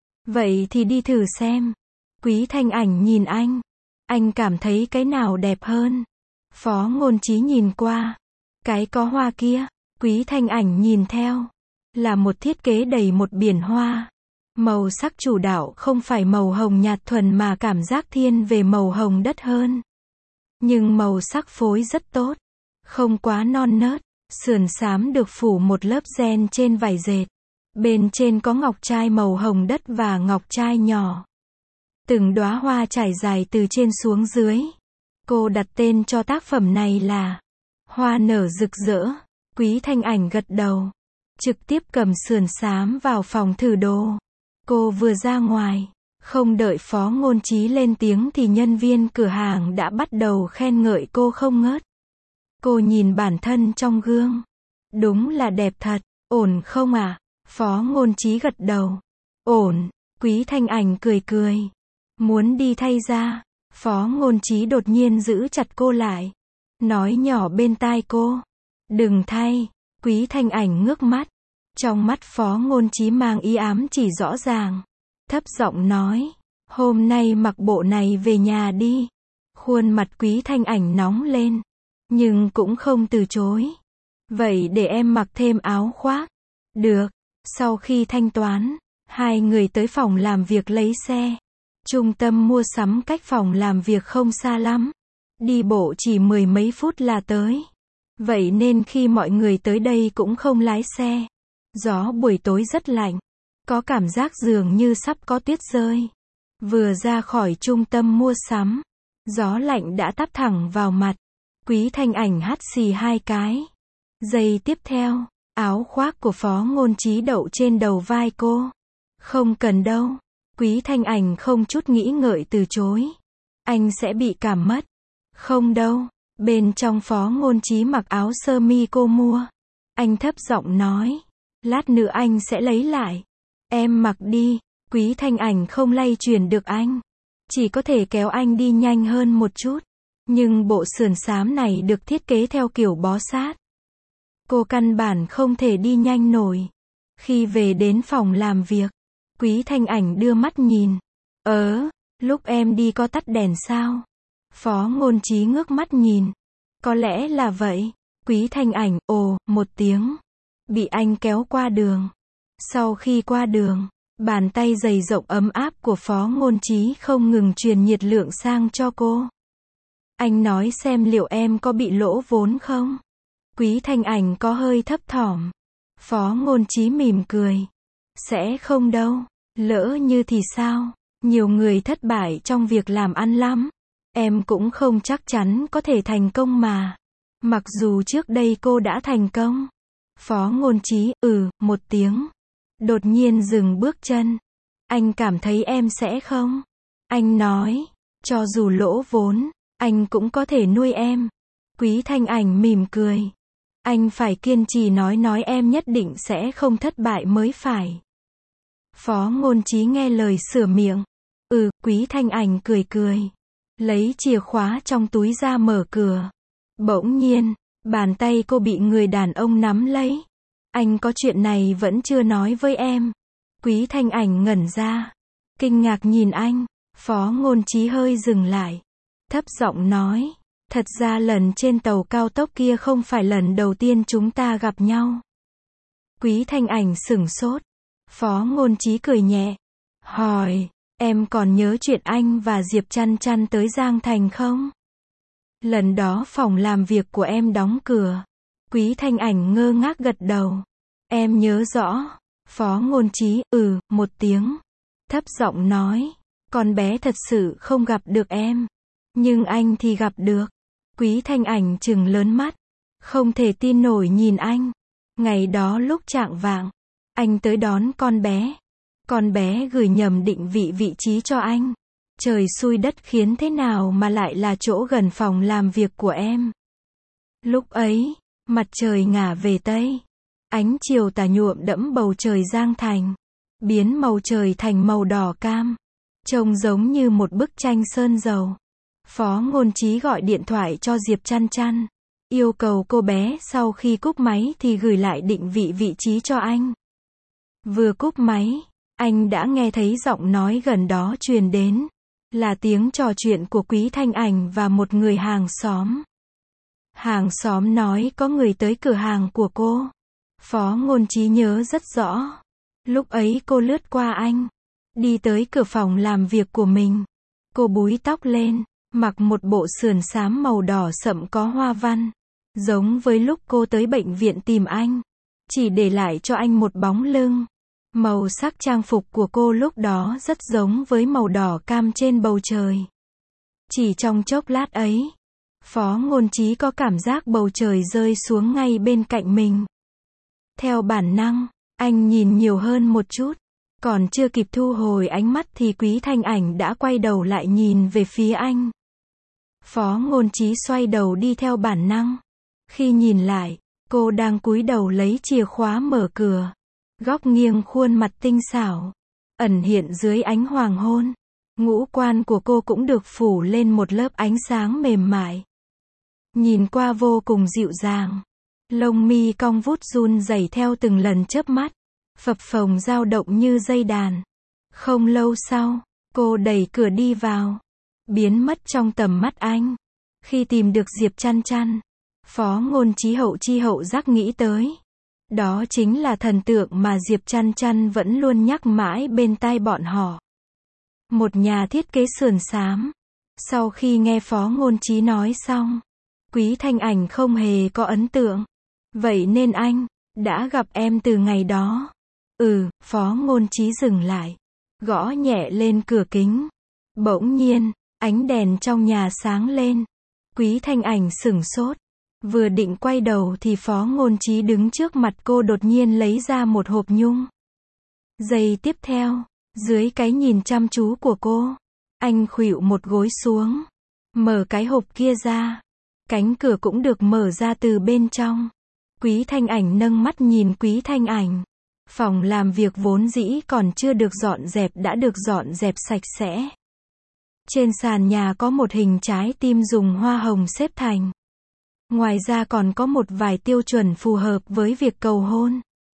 Vậy thì đi thử xem. Quý Thanh Ảnh nhìn anh. Anh cảm thấy cái nào đẹp hơn? Phó Ngôn Trí nhìn qua. Cái có hoa kia. Quý Thanh Ảnh nhìn theo. Là một thiết kế đầy một biển hoa. Màu sắc chủ đạo không phải màu hồng nhạt thuần mà cảm giác thiên về màu hồng đất hơn. Nhưng màu sắc phối rất tốt. Không quá non nớt. Sườn xám được phủ một lớp ren trên vải dệt. Bên trên có ngọc trai màu hồng đất và ngọc trai nhỏ. Từng đóa hoa trải dài từ trên xuống dưới. Cô đặt tên cho tác phẩm này là Hoa nở rực rỡ. Quý Thanh Ảnh gật đầu. Trực tiếp cầm sườn xám vào phòng thử đồ. Cô vừa ra ngoài. Không đợi Phó Ngôn Trí lên tiếng thì nhân viên cửa hàng đã bắt đầu khen ngợi cô không ngớt. Cô nhìn bản thân trong gương. Đúng là đẹp thật. Ổn không à? Phó Ngôn Trí gật đầu. Ổn. Quý Thanh Ảnh cười cười. Muốn đi thay ra. Phó Ngôn Trí đột nhiên giữ chặt cô lại. Nói nhỏ bên tai cô. Đừng thay. Quý Thanh Ảnh ngước mắt. Trong mắt Phó Ngôn Trí mang ý ám chỉ rõ ràng. Thấp giọng nói. Hôm nay mặc bộ này về nhà đi. Khuôn mặt Quý Thanh Ảnh nóng lên. Nhưng cũng không từ chối. Vậy để em mặc thêm áo khoác. Được. Sau khi thanh toán, hai người tới phòng làm việc lấy xe. Trung tâm mua sắm cách phòng làm việc không xa lắm. Đi bộ chỉ mười mấy phút là tới. Vậy nên khi mọi người tới đây cũng không lái xe. Gió buổi tối rất lạnh. Có cảm giác dường như sắp có tuyết rơi. Vừa ra khỏi trung tâm mua sắm. Gió lạnh đã tắp thẳng vào mặt. Quý Thanh Ảnh hắt xì hai cái. Giây tiếp theo, áo khoác của Phó Ngôn Trí đậu trên đầu vai cô. Không cần đâu. Quý Thanh Ảnh không chút nghĩ ngợi từ chối. Anh sẽ bị cảm mất. Không đâu. Bên trong Phó Ngôn Trí mặc áo sơ mi cô mua. Anh thấp giọng nói. Lát nữa anh sẽ lấy lại. Em mặc đi. Quý Thanh Ảnh không lay chuyển được anh. Chỉ có thể kéo anh đi nhanh hơn một chút. Nhưng bộ sườn xám này được thiết kế theo kiểu bó sát. Cô căn bản không thể đi nhanh nổi. Khi về đến phòng làm việc, Quý Thanh Ảnh đưa mắt nhìn. Ờ, lúc em đi có tắt đèn sao? Phó Ngôn Trí ngước mắt nhìn. Có lẽ là vậy. Quý Thanh Ảnh, ồ, một tiếng. Bị anh kéo qua đường. Sau khi qua đường, bàn tay dày rộng ấm áp của Phó Ngôn Trí không ngừng truyền nhiệt lượng sang cho cô. Anh nói xem liệu em có bị lỗ vốn không? Quý Thanh Ảnh có hơi thấp thỏm. Phó Ngôn Trí mỉm cười. Sẽ không đâu. Lỡ như thì sao? Nhiều người thất bại trong việc làm ăn lắm. Em cũng không chắc chắn có thể thành công mà. Mặc dù trước đây cô đã thành công. Phó Ngôn Trí, ừ, một tiếng. Đột nhiên dừng bước chân. Anh cảm thấy em sẽ không? Anh nói, cho dù lỗ vốn, anh cũng có thể nuôi em. Quý Thanh Ảnh mỉm cười. Anh phải kiên trì nói nói em nhất định sẽ không thất bại mới phải. Phó Ngôn Trí nghe lời sửa miệng. Ừ, Quý Thanh Ảnh cười cười. Lấy chìa khóa trong túi ra mở cửa. Bỗng nhiên, bàn tay cô bị người đàn ông nắm lấy. Anh có chuyện này vẫn chưa nói với em. Quý Thanh Ảnh ngẩn ra. Kinh ngạc nhìn anh, Phó Ngôn Chí hơi dừng lại. Thấp giọng nói, thật ra lần trên tàu cao tốc kia không phải lần đầu tiên chúng ta gặp nhau. Quý Thanh Ảnh sửng sốt. Phó Ngôn Chí cười nhẹ. Hỏi, em còn nhớ chuyện anh và Diệp Chăn Chăn tới Giang Thành không? Lần đó phòng làm việc của em đóng cửa. Quý Thanh Ảnh ngơ ngác gật đầu. Em nhớ rõ. Phó Ngôn Chí, ừ, một tiếng. Thấp giọng nói, con bé thật sự không gặp được em. Nhưng anh thì gặp được. Quý Thanh Ảnh trừng lớn mắt. Không thể tin nổi nhìn anh. Ngày đó lúc chạng vạng, anh tới đón con bé. Con bé gửi nhầm định vị vị trí cho anh. Trời xui đất khiến thế nào mà lại là chỗ gần phòng làm việc của em. Lúc ấy, mặt trời ngả về Tây. Ánh chiều tà nhuộm đẫm bầu trời Giang Thành. Biến màu trời thành màu đỏ cam. Trông giống như một bức tranh sơn dầu. Phó Ngôn Chí gọi điện thoại cho Diệp Chăn Chăn. Yêu cầu cô bé sau khi cúp máy thì gửi lại định vị vị trí cho anh. Vừa cúp máy, anh đã nghe thấy giọng nói gần đó truyền đến. Là tiếng trò chuyện của Quý Thanh Ảnh và một người hàng xóm. Hàng xóm nói có người tới cửa hàng của cô. Phó Ngôn Chí nhớ rất rõ. Lúc ấy cô lướt qua anh. Đi tới cửa phòng làm việc của mình. Cô búi tóc lên. Mặc một bộ sườn xám màu đỏ sậm có hoa văn. Giống với lúc cô tới bệnh viện tìm anh. Chỉ để lại cho anh một bóng lưng. Màu sắc trang phục của cô lúc đó rất giống với màu đỏ cam trên bầu trời. Chỉ trong chốc lát ấy, Phó Ngôn Chí có cảm giác bầu trời rơi xuống ngay bên cạnh mình. Theo bản năng, anh nhìn nhiều hơn một chút. Còn chưa kịp thu hồi ánh mắt thì Quý Thanh Ảnh đã quay đầu lại nhìn về phía anh. Phó Ngôn Chí xoay đầu đi theo bản năng. Khi nhìn lại, cô đang cúi đầu lấy chìa khóa mở cửa. Góc nghiêng khuôn mặt tinh xảo, ẩn hiện dưới ánh hoàng hôn. Ngũ quan của cô cũng được phủ lên một lớp ánh sáng mềm mại. Nhìn qua vô cùng dịu dàng. Lông mi cong vút run rẩy theo từng lần chớp mắt. Phập phồng dao động như dây đàn. Không lâu sau, cô đẩy cửa đi vào. Biến mất trong tầm mắt anh. Khi tìm được Diệp Chăn Chăn, Phó Ngôn Chí hậu chi hậu giác nghĩ tới. Đó chính là thần tượng mà Diệp Chăn Chăn vẫn luôn nhắc mãi bên tai bọn họ. Một nhà thiết kế sườn xám. Sau khi nghe Phó Ngôn Chí nói xong, Quý Thanh Ảnh không hề có ấn tượng. Vậy nên anh đã gặp em từ ngày đó. Ừ, Phó Ngôn Chí dừng lại, gõ nhẹ lên cửa kính. Bỗng nhiên, ánh đèn trong nhà sáng lên. Quý Thanh Ảnh sửng sốt. Vừa định quay đầu thì Phó Ngôn Chí đứng trước mặt cô đột nhiên lấy ra một hộp nhung. Giây tiếp theo, dưới cái nhìn chăm chú của cô, anh khuỵu một gối xuống. Mở cái hộp kia ra. Cánh cửa cũng được mở ra từ bên trong. Quý Thanh Ảnh nâng mắt nhìn Quý Thanh Ảnh. Phòng làm việc vốn dĩ còn chưa được dọn dẹp đã được dọn dẹp sạch sẽ. Trên sàn nhà có một hình trái tim dùng hoa hồng xếp thành. Ngoài ra còn có một vài tiêu chuẩn phù hợp với việc cầu hôn.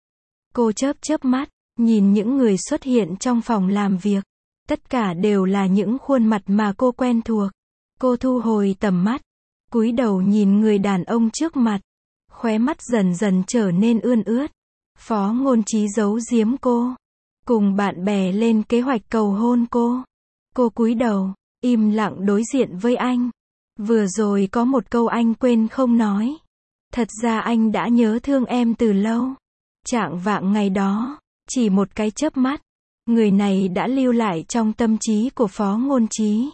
Cô chớp chớp mắt, nhìn những người xuất hiện trong phòng làm việc. Tất cả đều là những khuôn mặt mà cô quen thuộc. Cô thu hồi tầm mắt, cúi đầu nhìn người đàn ông trước mặt. Khóe mắt dần dần trở nên ươn ướt. Phó Ngôn Chí giấu giếm cô. Cùng bạn bè lên kế hoạch cầu hôn cô. Cô cúi đầu, im lặng đối diện với anh. Vừa rồi có một câu anh quên không nói. Thật ra anh đã nhớ thương em từ lâu. Chạng vạng ngày đó, chỉ một cái chớp mắt, người này đã lưu lại trong tâm trí của Phó Ngôn Chí.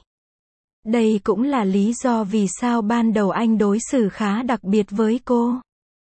Đây cũng là lý do vì sao ban đầu anh đối xử khá đặc biệt với cô.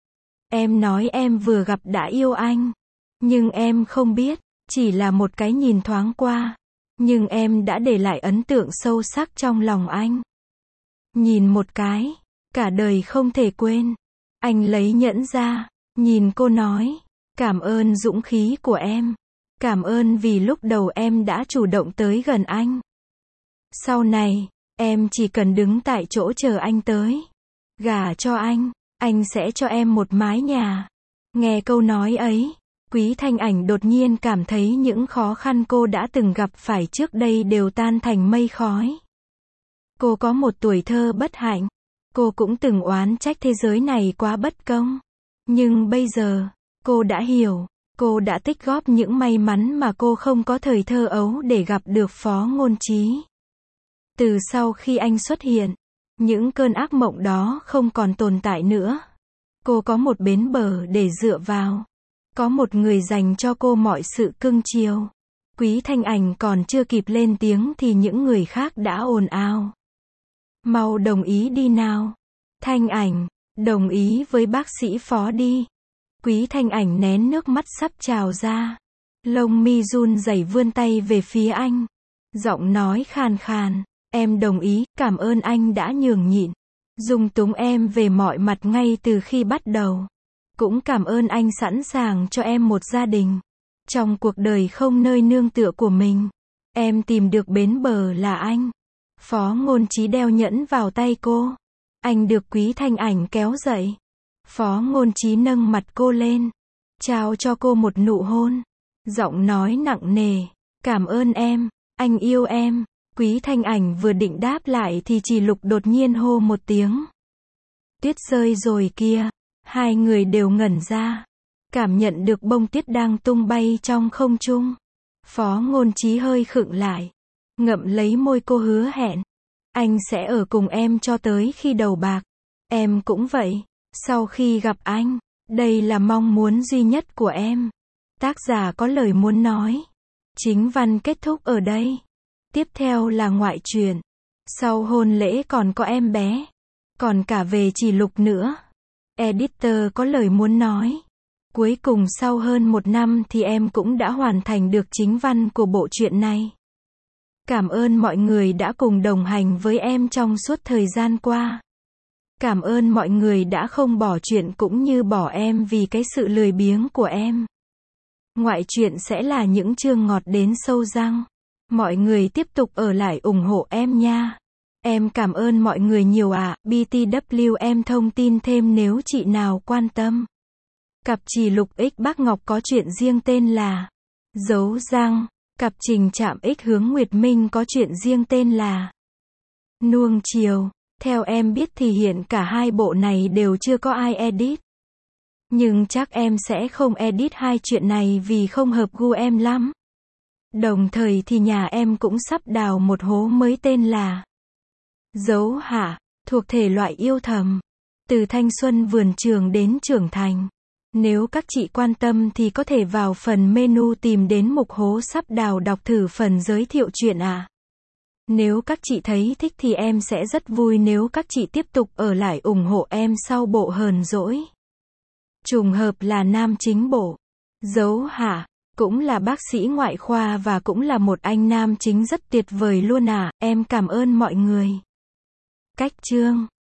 Em nói em vừa gặp đã yêu anh. Nhưng em không biết, chỉ là một cái nhìn thoáng qua. Nhưng em đã để lại ấn tượng sâu sắc trong lòng anh. Nhìn một cái, cả đời không thể quên. Anh lấy nhẫn ra, nhìn cô nói, cảm ơn dũng khí của em. Cảm ơn vì lúc đầu em đã chủ động tới gần anh. Sau này, em chỉ cần đứng tại chỗ chờ anh tới. Gả cho anh, anh sẽ cho em một mái nhà. Nghe câu nói ấy, Quý Thanh Ảnh đột nhiên cảm thấy những khó khăn cô đã từng gặp phải trước đây đều tan thành mây khói. Cô có một tuổi thơ bất hạnh. Cô cũng từng oán trách thế giới này quá bất công. Nhưng bây giờ, cô đã hiểu. Cô đã tích góp những may mắn mà cô không có thời thơ ấu để gặp được Phó Ngôn Trí. Từ sau khi anh xuất hiện, những cơn ác mộng đó không còn tồn tại nữa. Cô có một bến bờ để dựa vào. Có một người dành cho cô mọi sự cưng chiều. Quý Thanh Ảnh còn chưa kịp lên tiếng thì những người khác đã ồn ào. Mau đồng ý đi nào. Thanh Ảnh, đồng ý với bác sĩ Phó đi. Quý Thanh Ảnh nén nước mắt sắp trào ra. Lông mi run rẩy vươn tay về phía anh. Giọng nói khàn khàn. Em đồng ý, cảm ơn anh đã nhường nhịn. Dung túng em về mọi mặt ngay từ khi bắt đầu. Cũng cảm ơn anh sẵn sàng cho em một gia đình. Trong cuộc đời không nơi nương tựa của mình, em tìm được bến bờ là anh. Phó Ngôn Trí đeo nhẫn vào tay cô. Anh được Quý Thanh Ảnh kéo dậy. Phó Ngôn Trí nâng mặt cô lên, trao cho cô một nụ hôn. Giọng nói nặng nề. Cảm ơn em, anh yêu em. Quý Thanh Ảnh vừa định đáp lại thì Chỉ Lục đột nhiên hô một tiếng. Tuyết rơi rồi kia. Hai người đều ngẩn ra. Cảm nhận được bông tuyết đang tung bay trong không trung. Phó Ngôn Trí hơi khựng lại. Ngậm lấy môi cô hứa hẹn. Anh sẽ ở cùng em cho tới khi đầu bạc. Em cũng vậy. Sau khi gặp anh, đây là mong muốn duy nhất của em. Tác giả có lời muốn nói. Chính văn kết thúc ở đây. Tiếp theo là ngoại truyện. Sau hôn lễ còn có em bé. Còn cả về Chỉ Lục nữa. Editor có lời muốn nói. Cuối cùng sau hơn một năm thì em cũng đã hoàn thành được chính văn của bộ truyện này. Cảm ơn mọi người đã cùng đồng hành với em trong suốt thời gian qua. Cảm ơn mọi người đã không bỏ chuyện cũng như bỏ em vì cái sự lười biếng của em. Ngoại truyện sẽ là những chương ngọt đến sâu răng. Mọi người tiếp tục ở lại ủng hộ em nha. Em cảm ơn mọi người nhiều ạ. À. bê tê vê em thông tin thêm nếu chị nào quan tâm. Cặp Chỉ Lục X Bác Ngọc có chuyện riêng tên là Dấu Răng. Cặp Trình Trạm X Hướng Nguyệt Minh có chuyện riêng tên là Nuông Chiều. Theo em biết thì hiện cả hai bộ này đều chưa có ai edit. Nhưng chắc em sẽ không edit hai chuyện này vì không hợp gu em lắm. Đồng thời thì nhà em cũng sắp đào một hố mới tên là Dấu Hạ, thuộc thể loại yêu thầm. Từ thanh xuân vườn trường đến trưởng thành. Nếu các chị quan tâm thì có thể vào phần menu tìm đến mục hố sắp đào đọc thử phần giới thiệu chuyện à. Nếu các chị thấy thích thì em sẽ rất vui nếu các chị tiếp tục ở lại ủng hộ em sau bộ Hờn Dỗi. Trùng hợp là nam chính bộ Dấu Hạ cũng là bác sĩ ngoại khoa và cũng là một anh nam chính rất tuyệt vời luôn à. Em cảm ơn mọi người. Cách chương